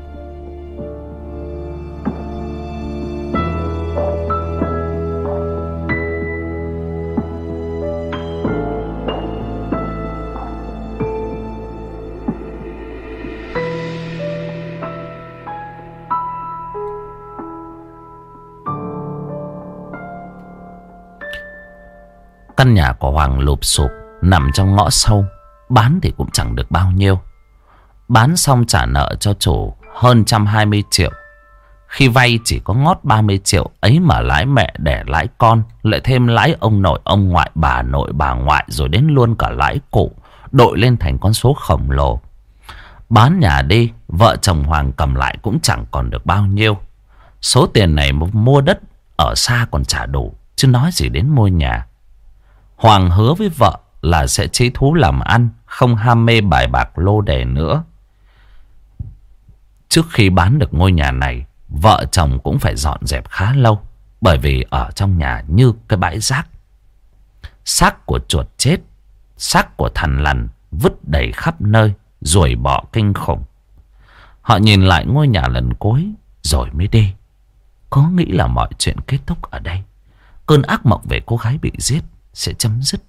Căn nhà của Hoàng lụp sụp, nằm trong ngõ sâu. Bán thì cũng chẳng được bao nhiêu. Bán xong trả nợ cho chủ hơn một trăm hai mươi triệu. Khi vay chỉ có ngót ba mươi triệu. Ấy mà lãi mẹ đẻ lãi con, lại thêm lãi ông nội ông ngoại, bà nội bà ngoại, rồi đến luôn cả lãi cụ, đội lên thành con số khổng lồ. Bán nhà đi, vợ chồng Hoàng cầm lại cũng chẳng còn được bao nhiêu. Số tiền này mua đất ở xa còn trả đủ, chứ nói gì đến mua nhà. Hoàng hứa với vợ là sẽ chí thú làm ăn, không ham mê bài bạc lô đề nữa. Trước khi bán được ngôi nhà này, vợ chồng cũng phải dọn dẹp khá lâu, bởi vì ở trong nhà như cái bãi rác. Xác của chuột chết, xác của thằn lằn vứt đầy khắp nơi, ruồi bọ kinh khủng. Họ nhìn lại ngôi nhà lần cuối rồi mới đi. Có nghĩ là mọi chuyện kết thúc ở đây. Cơn ác mộng về cô gái bị giết sẽ chấm dứt.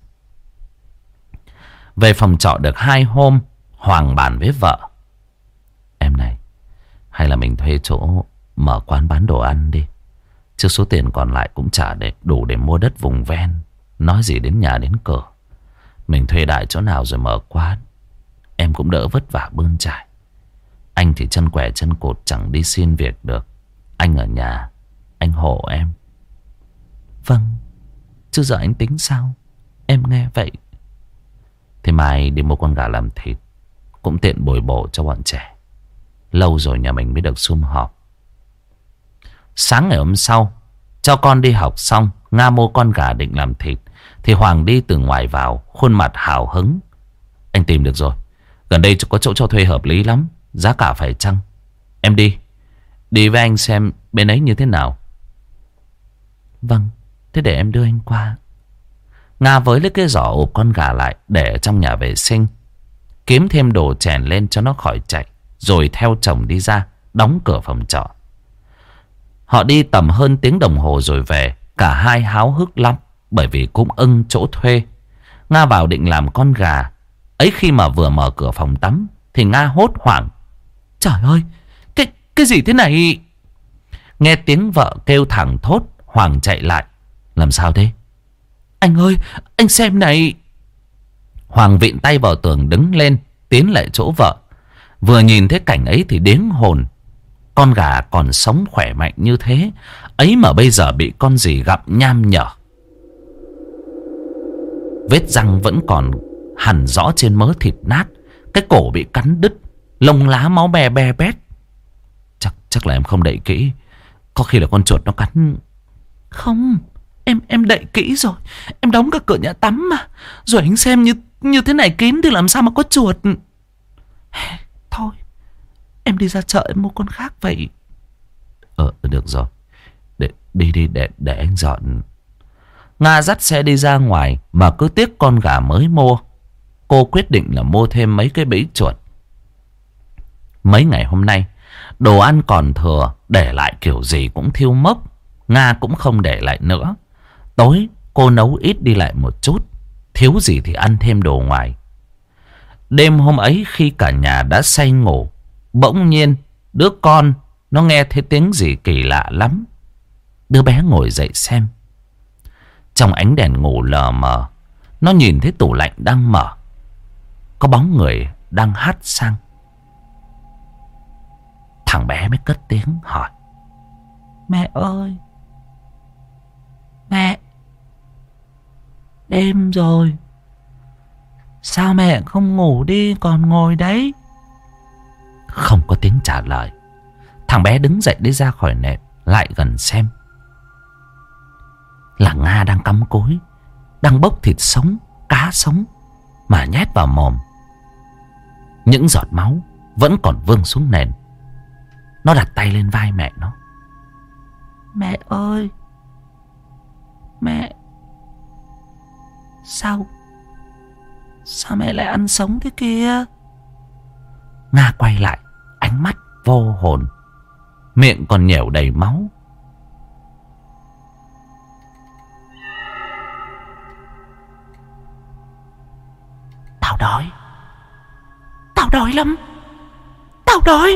Về phòng trọ được hai hôm, Hoàng bàn với vợ. Em này, hay là mình thuê chỗ mở quán bán đồ ăn đi, chứ số tiền còn lại cũng chả để đủ để mua đất vùng ven. Nói gì đến nhà đến cửa. Mình thuê đại chỗ nào rồi mở quán, em cũng đỡ vất vả bươn trải. Anh thì chân què chân cụt, chẳng đi xin việc được. Anh ở nhà, anh hộ em. Vâng, chứ giờ anh tính sao? Em nghe vậy. Thế mai đi mua con gà làm thịt, cũng tiện bồi bổ cho bọn trẻ. Lâu rồi nhà mình mới được sum họp. Sáng ngày hôm sau, cho con đi học xong, Nga mua con gà định làm thịt, thì Hoàng đi từ ngoài vào, khuôn mặt hào hứng. Anh tìm được rồi, gần đây có chỗ cho thuê hợp lý lắm, giá cả phải chăng. Em đi, đi với anh xem bên ấy như thế nào. Vâng, thế để em đưa anh qua. Nga với lấy cái giỏ ộp con gà lại, để ở trong nhà vệ sinh, kiếm thêm đồ chèn lên cho nó khỏi chạy, rồi theo chồng đi ra, đóng cửa phòng trọ. Họ đi tầm hơn tiếng đồng hồ rồi về. Cả hai háo hức lắm, bởi vì cũng ưng chỗ thuê. Nga vào định làm con gà ấy, khi mà vừa mở cửa phòng tắm thì Nga hốt hoảng. Trời ơi, cái, cái cái gì thế này? Nghe tiếng vợ kêu thẳng thốt, Hoàng chạy lại. Làm sao thế? Anh ơi, anh xem này. Hoàng vịn tay vào tường đứng lên, tiến lại chỗ vợ. Vừa nhìn thấy cảnh ấy thì điếng hồn. Con gà còn sống khỏe mạnh như thế, ấy mà bây giờ bị con gì gặm nham nhở. Vết răng vẫn còn hằn rõ trên mớ thịt nát. Cái cổ bị cắn đứt, lông lá máu be be bét. Chắc chắc là em không đậy kỹ. Có khi là con chuột nó cắn. Không, em em đậy kỹ rồi. Em đóng cả cửa nhà tắm mà. Rồi anh xem như như thế này kín thì làm sao mà có chuột. Thôi, em đi ra chợ em mua con khác vậy. Ờ được rồi, để, Đi đi để, để anh dọn. Nga dắt xe đi ra ngoài mà cứ tiếc con gà mới mua. Cô quyết định là mua thêm mấy cái bẫy chuột. Mấy ngày hôm nay đồ ăn còn thừa, để lại kiểu gì cũng thiêu mốc. Nga cũng không để lại nữa. Tối cô nấu ít đi lại một chút, thiếu gì thì ăn thêm đồ ngoài. Đêm hôm ấy khi cả nhà đã say ngủ, bỗng nhiên đứa con nó nghe thấy tiếng gì kỳ lạ lắm. Đứa bé ngồi dậy xem. Trong ánh đèn ngủ lờ mờ, nó nhìn thấy tủ lạnh đang mở, có bóng người đang hắt xăng. Thằng bé mới cất tiếng hỏi: Mẹ ơi, mẹ, đêm rồi, sao mẹ không ngủ đi còn ngồi đấy? Không có tiếng trả lời. Thằng bé đứng dậy đi ra khỏi nệm, lại gần xem. Là Nga đang cắm cúi, đang bốc thịt sống, cá sống mà nhét vào mồm. Những giọt máu vẫn còn vương xuống nền. Nó đặt tay lên vai mẹ nó. Mẹ ơi, mẹ, Sao Sao mẹ lại ăn sống thế kia? Nga quay lại, ánh mắt vô hồn, miệng còn nhẻo đầy máu. Tao đói, Tao đói lắm, Tao đói.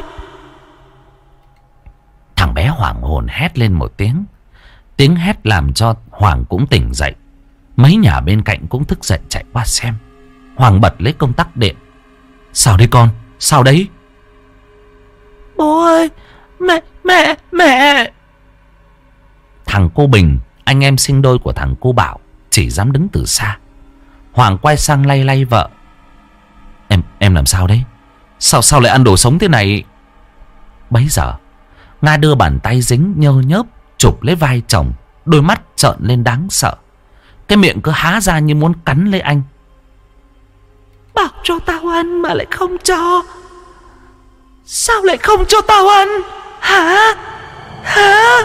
Thằng bé hoảng hồn hét lên một tiếng. Tiếng hét làm cho Hoàng cũng tỉnh dậy. Mấy nhà bên cạnh cũng thức dậy chạy qua xem. Hoàng bật lấy công tắc điện. Sao đấy con? Sao đấy? Bố ơi, mẹ, mẹ, mẹ. Thằng cô Bình, anh em sinh đôi của thằng cô Bảo, chỉ dám đứng từ xa. Hoàng quay sang lay lay vợ. Em, em làm sao đấy? Sao, sao lại ăn đồ sống thế này? Bấy giờ Nga đưa bàn tay dính nhơ nhớp chụp lấy vai chồng, đôi mắt trợn lên đáng sợ. Cái miệng cứ há ra như muốn cắn lấy anh. Bảo cho tao ăn mà lại không cho. Sao lại không cho tao ăn? Hả? Hả?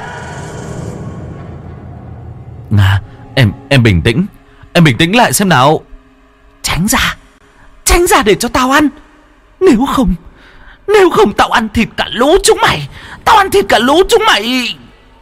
Nga, em, em bình tĩnh. Em bình tĩnh lại xem nào. Tránh ra, tránh ra để cho tao ăn. Nếu không, nếu không tao ăn thịt cả lũ chúng mày. Tao ăn thịt cả lũ chúng mày.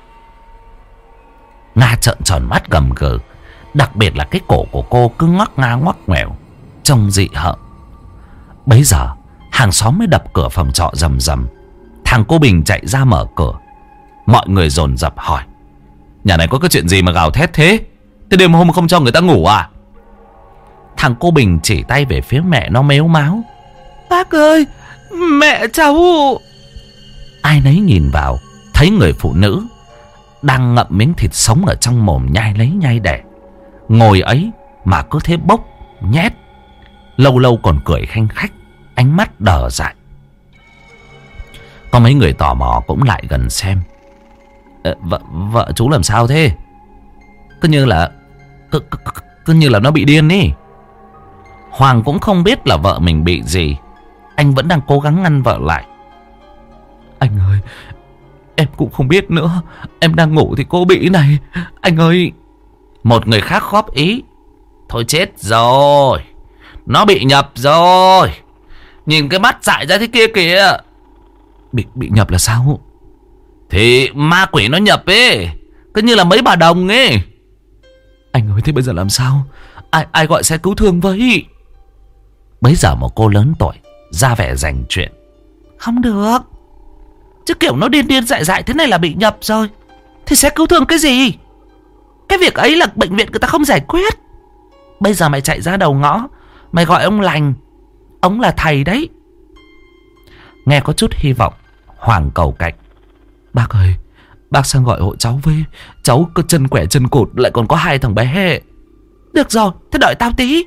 Nga trợn tròn mắt gầm gừ. Đặc biệt là cái cổ của cô cứ ngoắc nga ngoắc ngoèo, trông dị hợm. Bấy giờ hàng xóm mới đập cửa phòng trọ rầm rầm. Thằng cô Bình chạy ra mở cửa. Mọi người dồn dập hỏi: Nhà này có cái chuyện gì mà gào thét thế? Thế đêm hôm không cho người ta ngủ à? Thằng cô Bình chỉ tay về phía mẹ nó mếu máo: Bác ơi, mẹ cháu. Ai nấy nhìn vào, thấy người phụ nữ đang ngậm miếng thịt sống ở trong mồm nhai lấy nhai để. Ngồi ấy mà cứ thế bốc, nhét. Lâu lâu còn cười khanh khách, ánh mắt đờ dại. Có mấy người tò mò cũng lại gần xem. Ờ, vợ, vợ chú làm sao thế? Cứ như là cứ, cứ, cứ như là nó bị điên ý. Hoàng cũng không biết là vợ mình bị gì. Anh vẫn đang cố gắng ngăn vợ lại. Anh ơi, em cũng không biết nữa. Em đang ngủ thì cô bị này. Anh ơi. Một người khác góp ý: Thôi chết rồi, nó bị nhập rồi. Nhìn cái mắt dại ra thế kia kìa. Bị, bị nhập là sao? Thì ma quỷ nó nhập ấy, cứ như là mấy bà đồng ấy. Anh ơi, thế bây giờ làm sao? Ai, ai gọi xe cứu thương với? Bấy giờ một cô lớn tuổi ra vẻ giành chuyện: Không được, Chứ kiểu nó điên điên dại dại thế này là bị nhập rồi. Thì sẽ cứu thương cái gì? Cái việc ấy là bệnh viện người ta không giải quyết. Bây giờ mày chạy ra đầu ngõ, mày gọi ông lành. Ông là thầy đấy. Nghe có chút hy vọng, Hoàng cầu cạnh: Bác ơi, bác sang gọi hộ cháu với. Cháu có chân quẻ chân cụt, lại còn có hai thằng bé. Được rồi, thế đợi tao tí.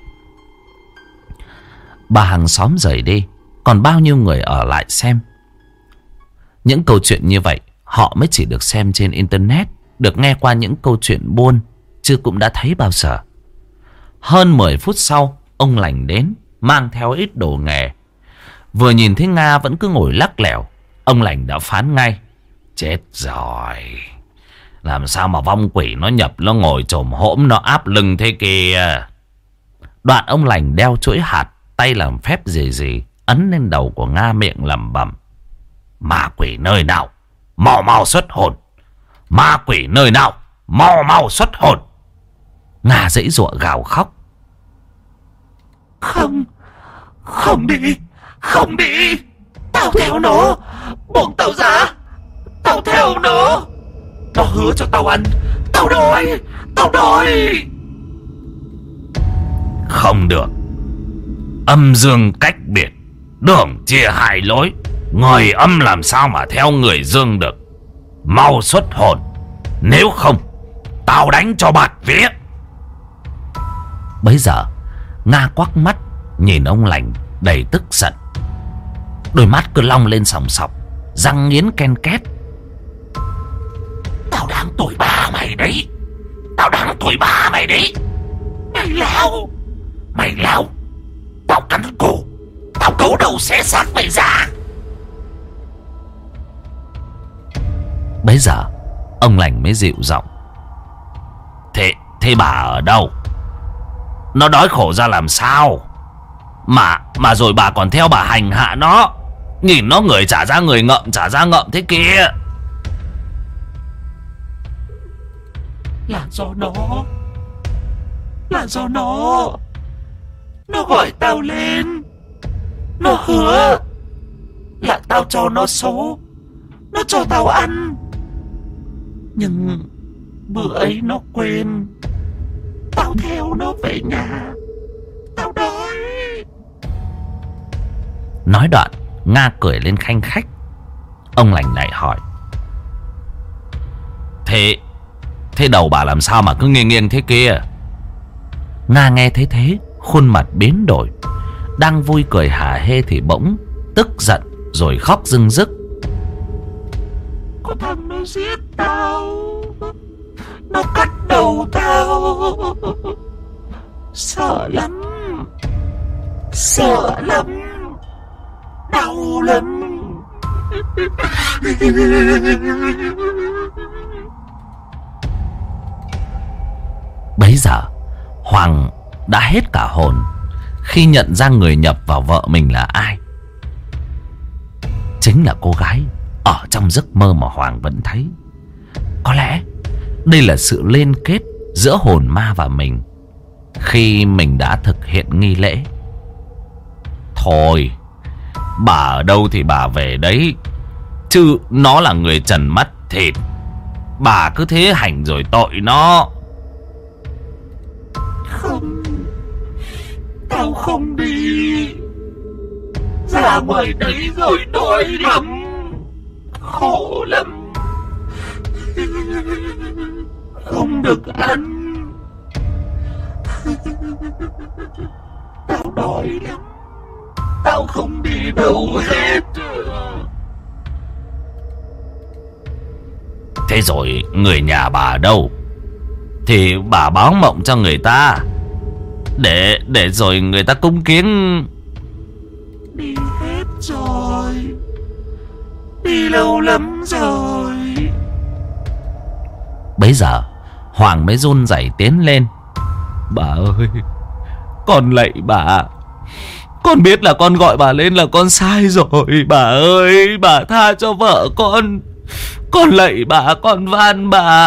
Bà hàng xóm rời đi, còn bao nhiêu người ở lại xem. Những câu chuyện như vậy họ mới chỉ được xem trên internet, được nghe qua những câu chuyện buôn, chứ cũng đã thấy bao giờ. Hơn mười phút sau, ông lành đến, mang theo ít đồ nghề. Vừa nhìn thấy Nga vẫn cứ ngồi lắc lẻo, ông lành đã phán ngay: Chết rồi, làm sao mà vong quỷ nó nhập, nó ngồi chồm hổm, nó áp lưng thế kia. Đoạn ông lành đeo chuỗi hạt, tay làm phép gì gì, ấn lên đầu của Nga, miệng lẩm bẩm: Ma quỷ nơi nào, mau mau xuất hồn. Ma quỷ nơi nào, mau mau xuất hồn. Nga giãy giụa gào khóc: Không, không đi, không đi. Tao theo nó, buông tao ra. Tao theo nó. Nó hứa cho tao ăn. Tao đói, tao đói. Không được. Âm dương cách biệt, đường chia hai lối. Người âm làm sao mà theo người dương được. Mau xuất hồn, nếu không tao đánh cho bạt vía. Bấy giờ Nga quắc mắt nhìn ông lành đầy tức giận. Đôi mắt cứ long lên sòng sọc, răng nghiến ken két: Tao đang tuổi ba mày đấy. Tao đang tuổi ba mày đấy. Mày lao, mày lao, tao cắn cổ, tao cấu đầu xé xác mày ra. Bấy giờ ông lành mới dịu giọng: Thế, thế bà ở đâu? Nó đói khổ ra làm sao? Mà, mà rồi bà còn theo bà hành hạ nó. Nhìn nó người trả ra người, ngậm trả ra ngậm thế kia. Là do nó. Là do nó. Nó gọi tao lên. Nó hứa là tao cho nó số, nó cho tao ăn. Nhưng bữa ấy nó quên. Tao theo nó về nhà. Tao đói. Nói đoạn Nga cười lên khanh khách. Ông lành lại hỏi: Thế Thế đầu bà làm sao mà cứ nghiêng nghiêng thế kia? Nga nghe thấy thế, khuôn mặt biến đổi. Đang vui cười hả hê thì bỗng tức giận rồi khóc rưng rức: Có thằng nó giết tao. Nó cắt đầu tao. Sợ lắm. Sợ lắm. Đau lắm. Bấy giờ Hoàng đã hết cả hồn khi nhận ra người nhập vào vợ mình là ai. Chính là cô gái ở trong giấc mơ mà Hoàng vẫn thấy. Có lẽ đây là sự liên kết giữa hồn ma và mình khi mình đã thực hiện nghi lễ. Thôi, bà ở đâu thì bà về đấy, chứ nó là người trần mắt thịt. Bà cứ thế hành rồi tội nó. Không, tao không đi. Ra ngoài đấy rồi đói lắm, khổ lắm, không được ăn. Tao đói lắm, tao không đi đâu hết. Thế rồi người nhà bà ở đâu? Thì bà báo mộng cho người ta, Để để rồi người ta cúng kiến. Đi hết rồi. Đi lâu lắm rồi. Bấy giờ Hoàng mới run rẩy tiến lên: Bà ơi, con lạy bà. Con biết là con gọi bà lên là con sai rồi. Bà ơi, bà tha cho vợ con. Con lạy bà, con van bà.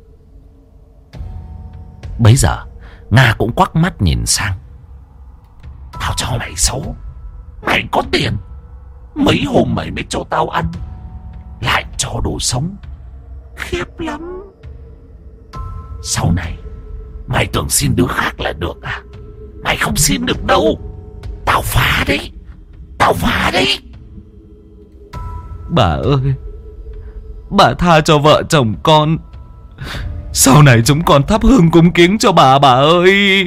Bấy giờ Nga cũng quắc mắt nhìn sang: Tao cho mày số, mày có tiền, mấy hôm mày mới cho tao ăn. cho đồ sống. Khiếp lắm. Sau này mày tưởng xin đứa khác là được à? Mày không xin được đâu. Tao phá đấy. Tao phá đấy. Bà ơi, bà tha cho vợ chồng con. Sau này chúng con thắp hương cúng kiến cho bà, bà ơi.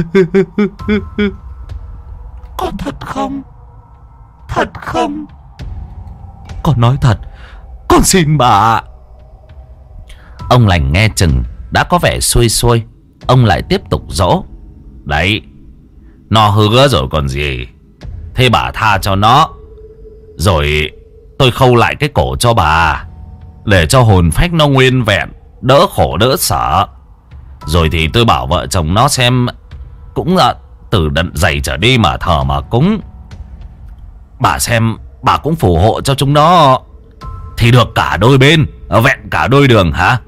Có thật không? Thật không? Con nói thật. Con xin bà. Ông lành nghe chừng đã có vẻ xuôi xuôi. Ông lại tiếp tục dỗ. Đấy, nó hứa rồi còn gì. Thế bà tha cho nó, rồi tôi khâu lại cái cổ cho bà, để cho hồn phách nó nguyên vẹn, đỡ khổ đỡ sở. Rồi thì tôi bảo vợ chồng nó xem, cũng là từ đận dày trở đi mà thờ mà cúng. Bà xem, bà cũng phù hộ cho chúng nó, thì được cả đôi bên, vẹn cả đôi đường hả?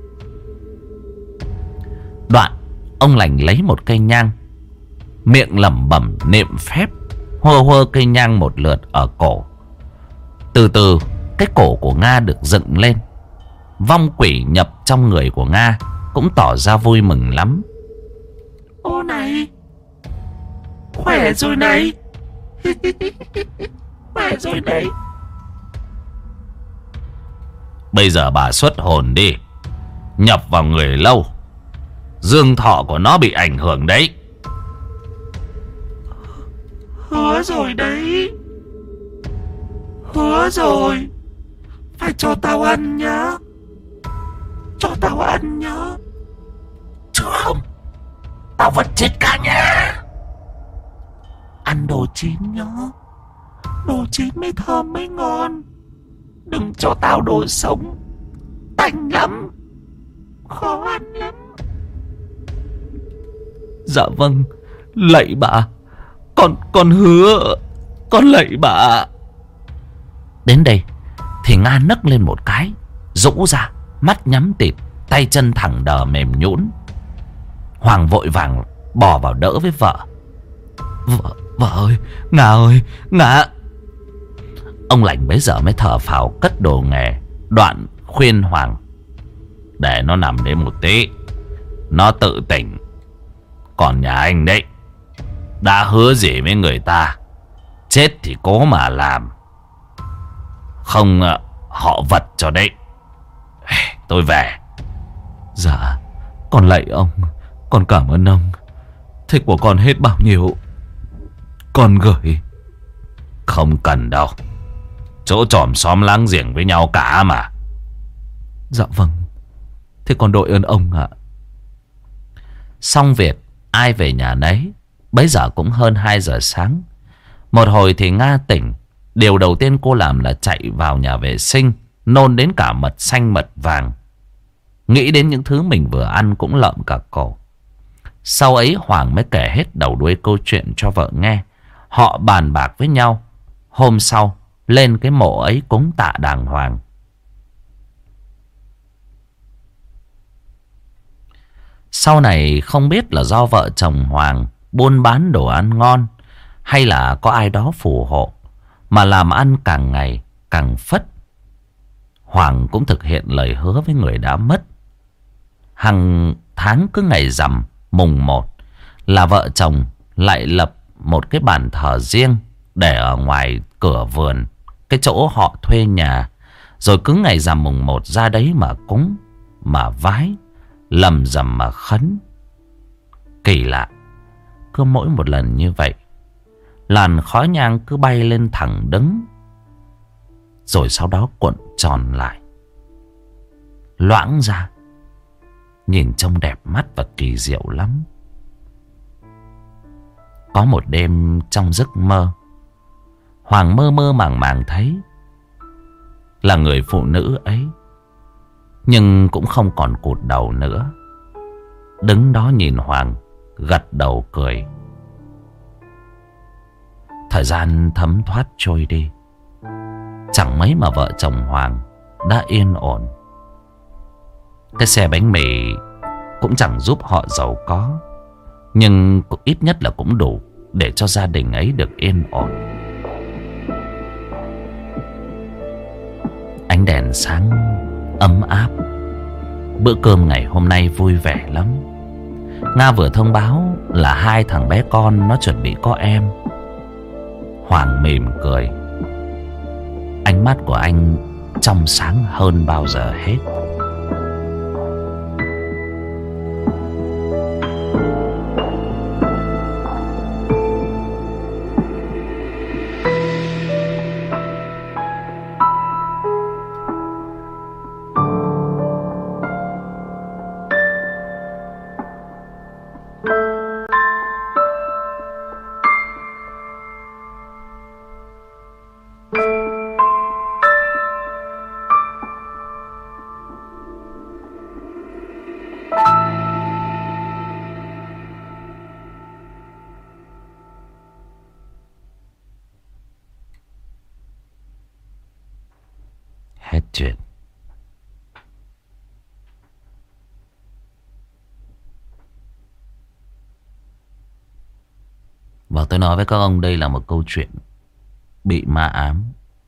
Đoạn ông lành lấy một cây nhang, miệng lẩm bẩm niệm phép, hơ hơ cây nhang một lượt ở cổ. Từ từ cái cổ của Nga được dựng lên. Vong quỷ nhập trong người của Nga cũng tỏ ra vui mừng lắm. Ô này, khỏe rồi này. Khỏe rồi này. Bây giờ bà xuất hồn đi, nhập vào người lâu, dương thọ của nó bị ảnh hưởng đấy. Hứa rồi đấy. Hứa rồi. Phải cho tao ăn nhá. Cho tao ăn nhá. Chứ không tao vẫn chết cả nhà. Ăn đồ chín nhá. Đồ chín mới thơm mới ngon. Đừng cho tao đồ sống. Tanh lắm. Khó ăn lắm. Dạ vâng, lạy bà. Con, con hứa. Con lạy bà. Đến đây thì Nga nấc lên một cái, rũ ra, mắt nhắm tịt, tay chân thẳng đờ mềm nhũn. Hoàng vội vàng bò vào đỡ với vợ. Vợ, vợ ơi, Nga ơi, Nga. Ông lành bấy giờ mới thở phào cất đồ nghề. Đoạn khuyên Hoàng: để nó nằm đấy một tí, nó tự tỉnh. Còn nhà anh đấy, đã hứa gì với người ta, chết thì cố mà làm, không họ vật cho đấy. Tôi về. Dạ, con lạy ông. Con cảm ơn ông. Thế của con hết bao nhiêu con gửi? Không cần đâu, chỗ chòm xóm láng giềng với nhau cả mà. Dạ vâng, thế con đội ơn ông ạ. Xong việc ai về nhà nấy. Bấy giờ cũng hơn hai giờ sáng. Một hồi thì Nga tỉnh. Điều đầu tiên cô làm là chạy vào nhà vệ sinh, nôn đến cả mật xanh mật vàng. Nghĩ đến những thứ mình vừa ăn cũng lợm cả cổ. Sau ấy Hoàng mới kể hết đầu đuôi câu chuyện cho vợ nghe. Họ bàn bạc với nhau, hôm sau lên cái mộ ấy cúng tạ đàng hoàng. Sau này không biết là do vợ chồng Hoàng buôn bán đồ ăn ngon, hay là có ai đó phù hộ, mà làm ăn càng ngày càng phất. Hoàng cũng thực hiện lời hứa với người đã mất. Hàng tháng cứ ngày rằm mùng một là vợ chồng lại lập một cái bàn thờ riêng để ở ngoài cửa vườn, cái chỗ họ thuê nhà. Rồi cứ ngày rằm mùng một ra đấy mà cúng, mà vái, lầm rầm mà khấn. Kỳ lạ, cứ mỗi một lần như vậy, làn khói nhang cứ bay lên thẳng đứng, rồi sau đó cuộn tròn lại, loãng ra, nhìn trông đẹp mắt và kỳ diệu lắm. Có một đêm trong giấc mơ, Hoàng mơ mơ màng màng thấy là người phụ nữ ấy, nhưng cũng không còn cụt đầu nữa, đứng đó nhìn Hoàng, gật đầu cười. Thời gian thấm thoát trôi đi. Chẳng mấy mà vợ chồng Hoàng đã yên ổn. Cái xe bánh mì cũng chẳng giúp họ giàu có, nhưng ít nhất là cũng đủ để cho gia đình ấy được yên ổn. Ánh đèn sáng ấm áp. Bữa cơm ngày hôm nay vui vẻ lắm. Nga vừa thông báo là hai thằng bé con nó chuẩn bị có em. Hoàng mỉm cười. Ánh mắt của anh trong sáng hơn bao giờ hết. Hết chuyện. Và tôi nói với các ông, đây là một câu chuyện bị ma ám.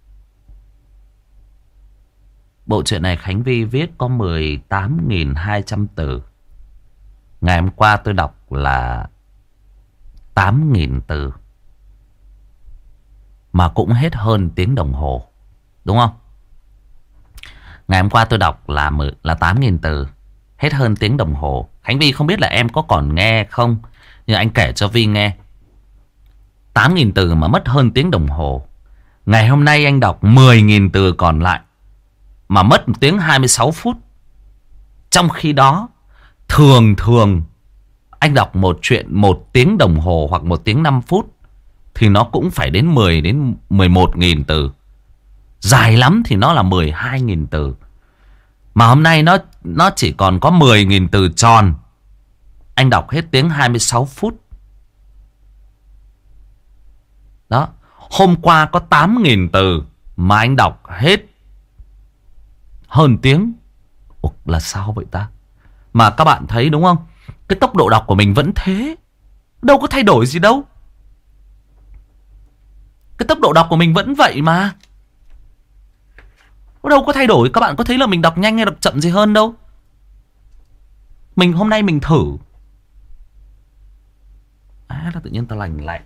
Bộ truyện này Khánh Vy viết có mười tám nghìn hai trăm từ. Ngày hôm qua tôi đọc là tám nghìn từ, mà cũng hết hơn tiếng đồng hồ, đúng không? Ngày hôm qua tôi đọc là là tám nghìn từ, hết hơn tiếng đồng hồ. Khánh Vy không biết là em có còn nghe không, nhưng anh kể cho Vy nghe. Tám nghìn từ mà mất hơn tiếng đồng hồ. Ngày hôm nay anh đọc mười nghìn từ còn lại mà mất tiếng hai mươi sáu phút. Trong khi đó, thường thường anh đọc một chuyện một tiếng đồng hồ hoặc một tiếng năm phút thì nó cũng phải đến mười đến mười một nghìn từ. Dài lắm thì nó là mười hai nghìn từ. Mà hôm nay nó nó chỉ còn có mười nghìn từ tròn. Anh đọc hết tiếng hai mươi sáu phút. Đó. Hôm qua có tám nghìn từ mà anh đọc hết hơn tiếng. Ủa, là sao vậy ta? Mà các bạn thấy đúng không? Cái tốc độ đọc của mình vẫn thế. Đâu có thay đổi gì đâu. Cái tốc độ đọc của mình vẫn vậy mà. Đâu có thay đổi. Các bạn có thấy là mình đọc nhanh hay đọc chậm gì hơn đâu. Mình hôm nay mình thử. À, là tự nhiên ta lành lạnh.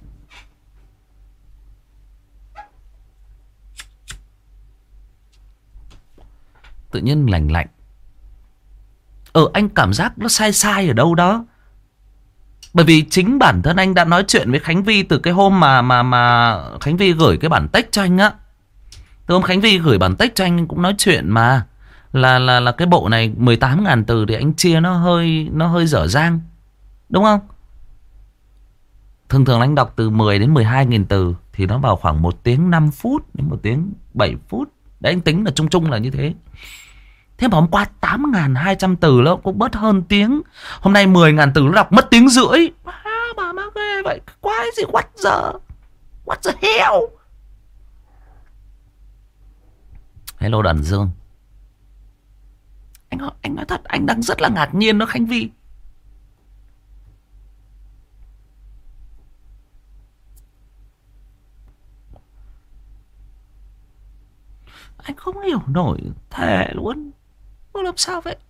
Tự nhiên lành lạnh. Ờ, anh cảm giác nó sai sai ở đâu đó. Bởi vì chính bản thân anh đã nói chuyện với Khánh Vy từ cái hôm mà mà mà Khánh Vy gửi cái bản text cho anh á. Từ hôm Khánh Vy gửi bản text cho anh, anh cũng nói chuyện mà là là là cái bộ này mười tám nghìn từ thì anh chia nó hơi nó hơi dở dang. Đúng không? Thường thường anh đọc từ mười đến mười hai nghìn từ thì nó vào khoảng một tiếng năm phút đến một tiếng bảy phút. Đấy, anh tính là chung chung là như thế. Thế mà hôm qua tám nghìn hai trăm từ nó cũng bớt hơn tiếng. Hôm nay mười nghìn từ nó đọc mất tiếng rưỡi. À, bà má ghê vậy. Quái gì, what the What the hell. Hello Đàn Dương. Anh, anh nói thật, anh đang rất là ngạc nhiên đó Khánh Vy. Anh không hiểu nổi. Thề luôn. Nó làm sao vậy?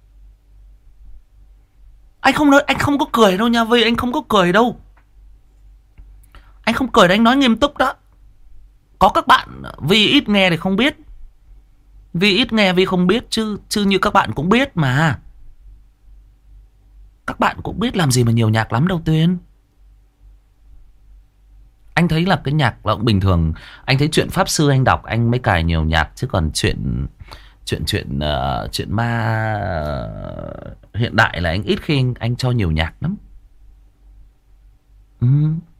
Anh không nói, anh không có cười đâu nha Vy. Anh không có cười đâu. Anh không cười đâu, anh nói nghiêm túc đó. Có các bạn Vy ít nghe thì không biết. Vy ít nghe Vy không biết. Chứ chứ như các bạn cũng biết mà. Các bạn cũng biết làm gì mà nhiều nhạc lắm đâu Tuyên. Anh thấy là cái nhạc là cũng bình thường. Anh thấy chuyện Pháp Sư anh đọc anh mới cài nhiều nhạc. Chứ còn chuyện Chuyện chuyện uh, chuyện ma uh, hiện đại là anh ít khi anh, anh cho nhiều nhạc lắm. Ừ.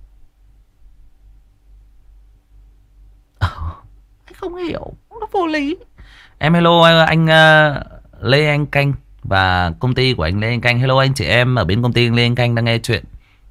Anh không hiểu. Nó vô lý. Em hello anh uh, Lê Anh Canh và công ty của anh Lê Anh Canh. Hello anh chị em ở bên công ty Lê Anh Canh đang nghe chuyện.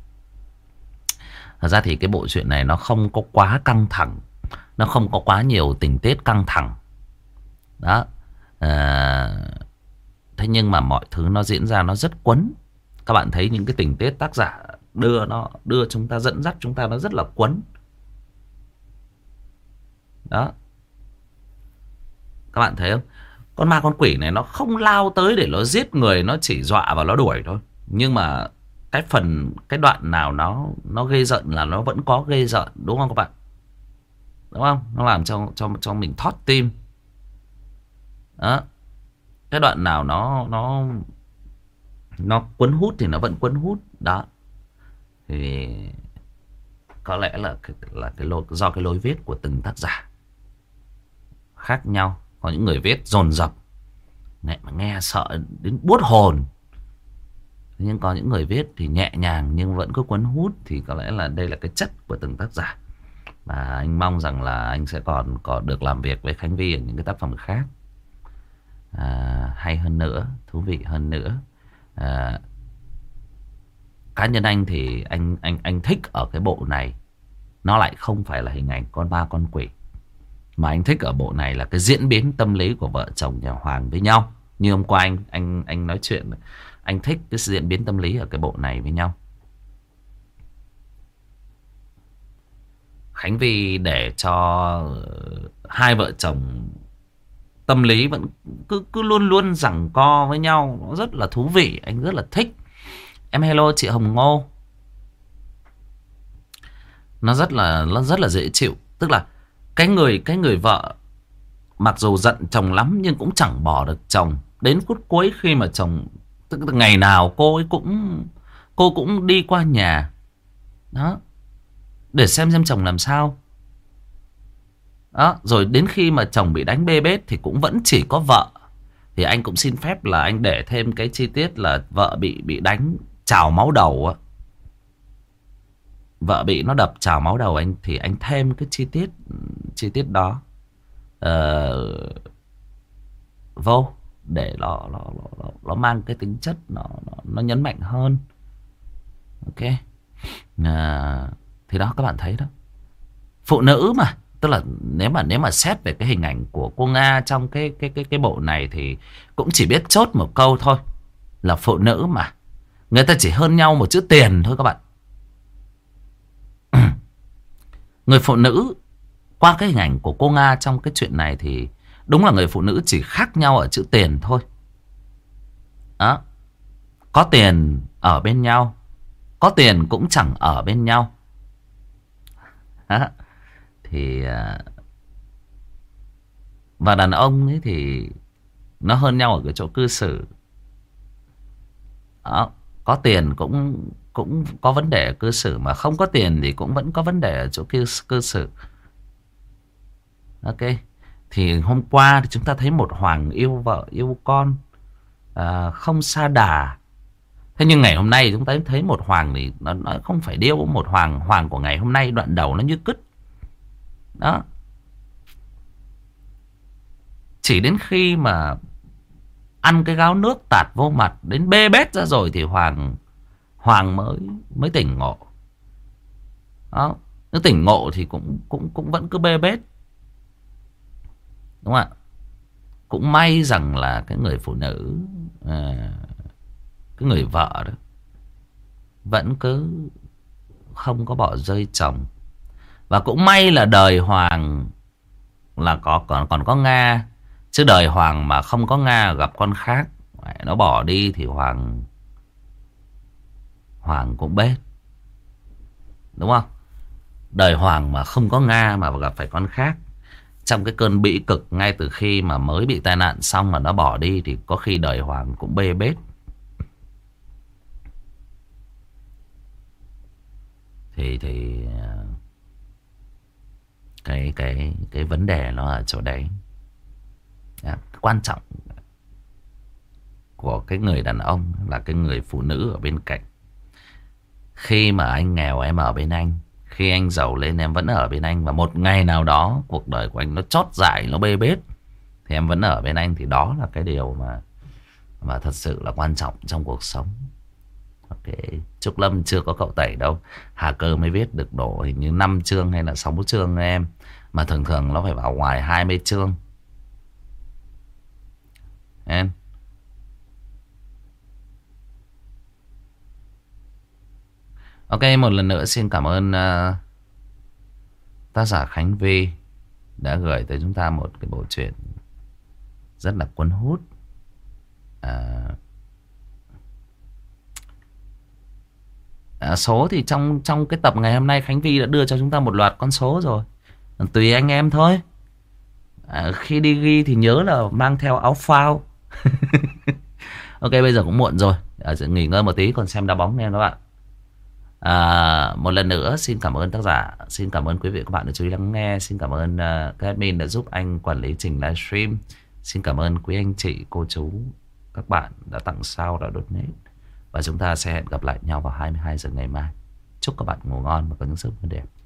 Thật ra thì cái bộ truyện này nó không có quá căng thẳng. Nó không có quá nhiều tình tiết căng thẳng. Đó. À, thế nhưng mà mọi thứ nó diễn ra nó rất quấn. Các bạn thấy những cái tình tiết tác giả đưa nó đưa chúng ta, dẫn dắt chúng ta, nó rất là quấn. Đó. Các bạn thấy không? Con ma con quỷ này nó không lao tới để nó giết người, nó chỉ dọa và nó đuổi thôi. Nhưng mà cái phần, cái đoạn nào nó nó ghê rợn là nó vẫn có ghê rợn, đúng không các bạn? Đúng không? Nó làm cho cho cho mình thót tim. Đó. Cái đoạn nào nó nó nó cuốn hút thì nó vẫn cuốn hút đó. Thì có lẽ là là cái lối, do cái lối viết của từng tác giả khác nhau. Có những người viết dồn dập nghe mà nghe sợ đến buốt hồn, nhưng có những người viết thì nhẹ nhàng nhưng vẫn cứ cuốn hút. Thì có lẽ là đây là cái chất của từng tác giả. Và anh mong rằng là anh sẽ còn có được làm việc với Khánh Vy ở những cái tác phẩm khác à, hay hơn nữa, thú vị hơn nữa. À, cá nhân anh thì anh anh anh thích ở cái bộ này, nó lại không phải là hình ảnh con ma con quỷ, mà anh thích ở bộ này là cái diễn biến tâm lý của vợ chồng nhà Hoàng với nhau. Như hôm qua anh anh anh nói chuyện, anh thích cái diễn biến tâm lý ở cái bộ này với nhau. Khánh Vy để cho hai vợ chồng tâm lý vẫn cứ cứ luôn luôn giằng co với nhau, nó rất là thú vị, anh rất là thích. Em hello chị Hồng Ngô. Nó rất là nó rất là dễ chịu, tức là cái người cái người vợ mặc dù giận chồng lắm nhưng cũng chẳng bỏ được chồng. Đến phút cuối khi mà chồng, tức là ngày nào cô ấy cũng cô cũng đi qua nhà đó để xem xem chồng làm sao. Đó, rồi đến khi mà chồng bị đánh bê bết thì cũng vẫn chỉ có vợ. Thì anh cũng xin phép là anh để thêm cái chi tiết là vợ bị bị đánh trào máu đầu á. Vợ bị nó đập trào máu đầu anh, thì anh thêm cái chi tiết chi tiết đó uh, vô để nó, nó, nó, nó mang cái tính chất nó, nó, nó nhấn mạnh hơn. Ok. Uh, thì đó các bạn thấy đó, phụ nữ mà, tức là nếu mà nếu mà xét về cái hình ảnh của cô Nga trong cái cái cái cái bộ này thì cũng chỉ biết chốt một câu thôi, là phụ nữ mà, người ta chỉ hơn nhau một chữ tiền thôi các bạn. Người phụ nữ qua cái hình ảnh của cô Nga trong cái chuyện này thì đúng là người phụ nữ chỉ khác nhau ở chữ tiền thôi. Đó. Có tiền ở bên nhau, có tiền cũng chẳng ở bên nhau. Đó. Thì và đàn ông ấy thì nó hơn nhau ở cái chỗ cư xử. Đó. Có tiền cũng cũng có vấn đề ở cư xử, mà không có tiền thì cũng vẫn có vấn đề ở chỗ cư, cư xử. Ok. Thì hôm qua thì chúng ta thấy một Hoàng yêu vợ yêu con, à, không sa đà. Thế nhưng ngày hôm nay chúng ta thấy một Hoàng thì nó, nó không phải điêu. Một Hoàng Hoàng của ngày hôm nay đoạn đầu nó như cứt. Đó. Chỉ đến khi mà ăn cái gáo nước tạt vô mặt đến bê bết ra rồi thì Hoàng Hoàng mới mới tỉnh ngộ. Đó. Nếu tỉnh ngộ thì cũng cũng cũng vẫn cứ bê bết. Đúng không ạ? Cũng may rằng là cái người phụ nữ, à, cái người vợ đó vẫn cứ không có bỏ rơi chồng. Và cũng may là đời Hoàng là có còn còn có Nga, chứ đời Hoàng mà không có Nga gặp con khác, nó bỏ đi thì Hoàng Hoàng cũng bết. Đúng không? Đời Hoàng mà không có Nga mà gặp phải con khác, trong cái cơn bĩ cực ngay từ khi mà mới bị tai nạn xong mà nó bỏ đi, thì có khi đời Hoàng cũng bê bết. Thì thì cái cái cái vấn đề nó ở chỗ đấy. Đó, quan trọng của cái người đàn ông là cái người phụ nữ ở bên cạnh. Khi mà anh nghèo em ở bên anh, khi anh giàu lên em vẫn ở bên anh, và một ngày nào đó cuộc đời của anh nó chót dại, nó bê bết thì em vẫn ở bên anh. Thì đó là cái điều mà mà thật sự là quan trọng trong cuộc sống. Ok. Trúc Lâm chưa có cậu tẩy đâu. Hà Cơ mới viết được độ hình như năm chương hay là sáu chương em. Mà thường thường nó phải vào ngoài hai mươi chương em. Ok, một lần nữa xin cảm ơn uh, tác giả Khánh Vy đã gửi tới chúng ta một cái bộ truyện rất là cuốn hút. à, à, Số thì trong trong cái tập ngày hôm nay Khánh Vy đã đưa cho chúng ta một loạt con số rồi. Tùy anh em thôi. à, Khi đi ghi thì nhớ là mang theo áo phao. Ok, bây giờ cũng muộn rồi, à, nghỉ ngơi một tí còn xem đá bóng nha các bạn. À, một lần nữa xin cảm ơn tác giả, xin cảm ơn quý vị và các bạn đã chú ý lắng nghe, xin cảm ơn uh, các admin đã giúp anh quản lý trình livestream, xin cảm ơn quý anh chị cô chú các bạn đã tặng sao, đã donate, và chúng ta sẽ hẹn gặp lại nhau vào hai mươi hai giờ ngày mai. Chúc các bạn ngủ ngon và có những giấc mơ đẹp.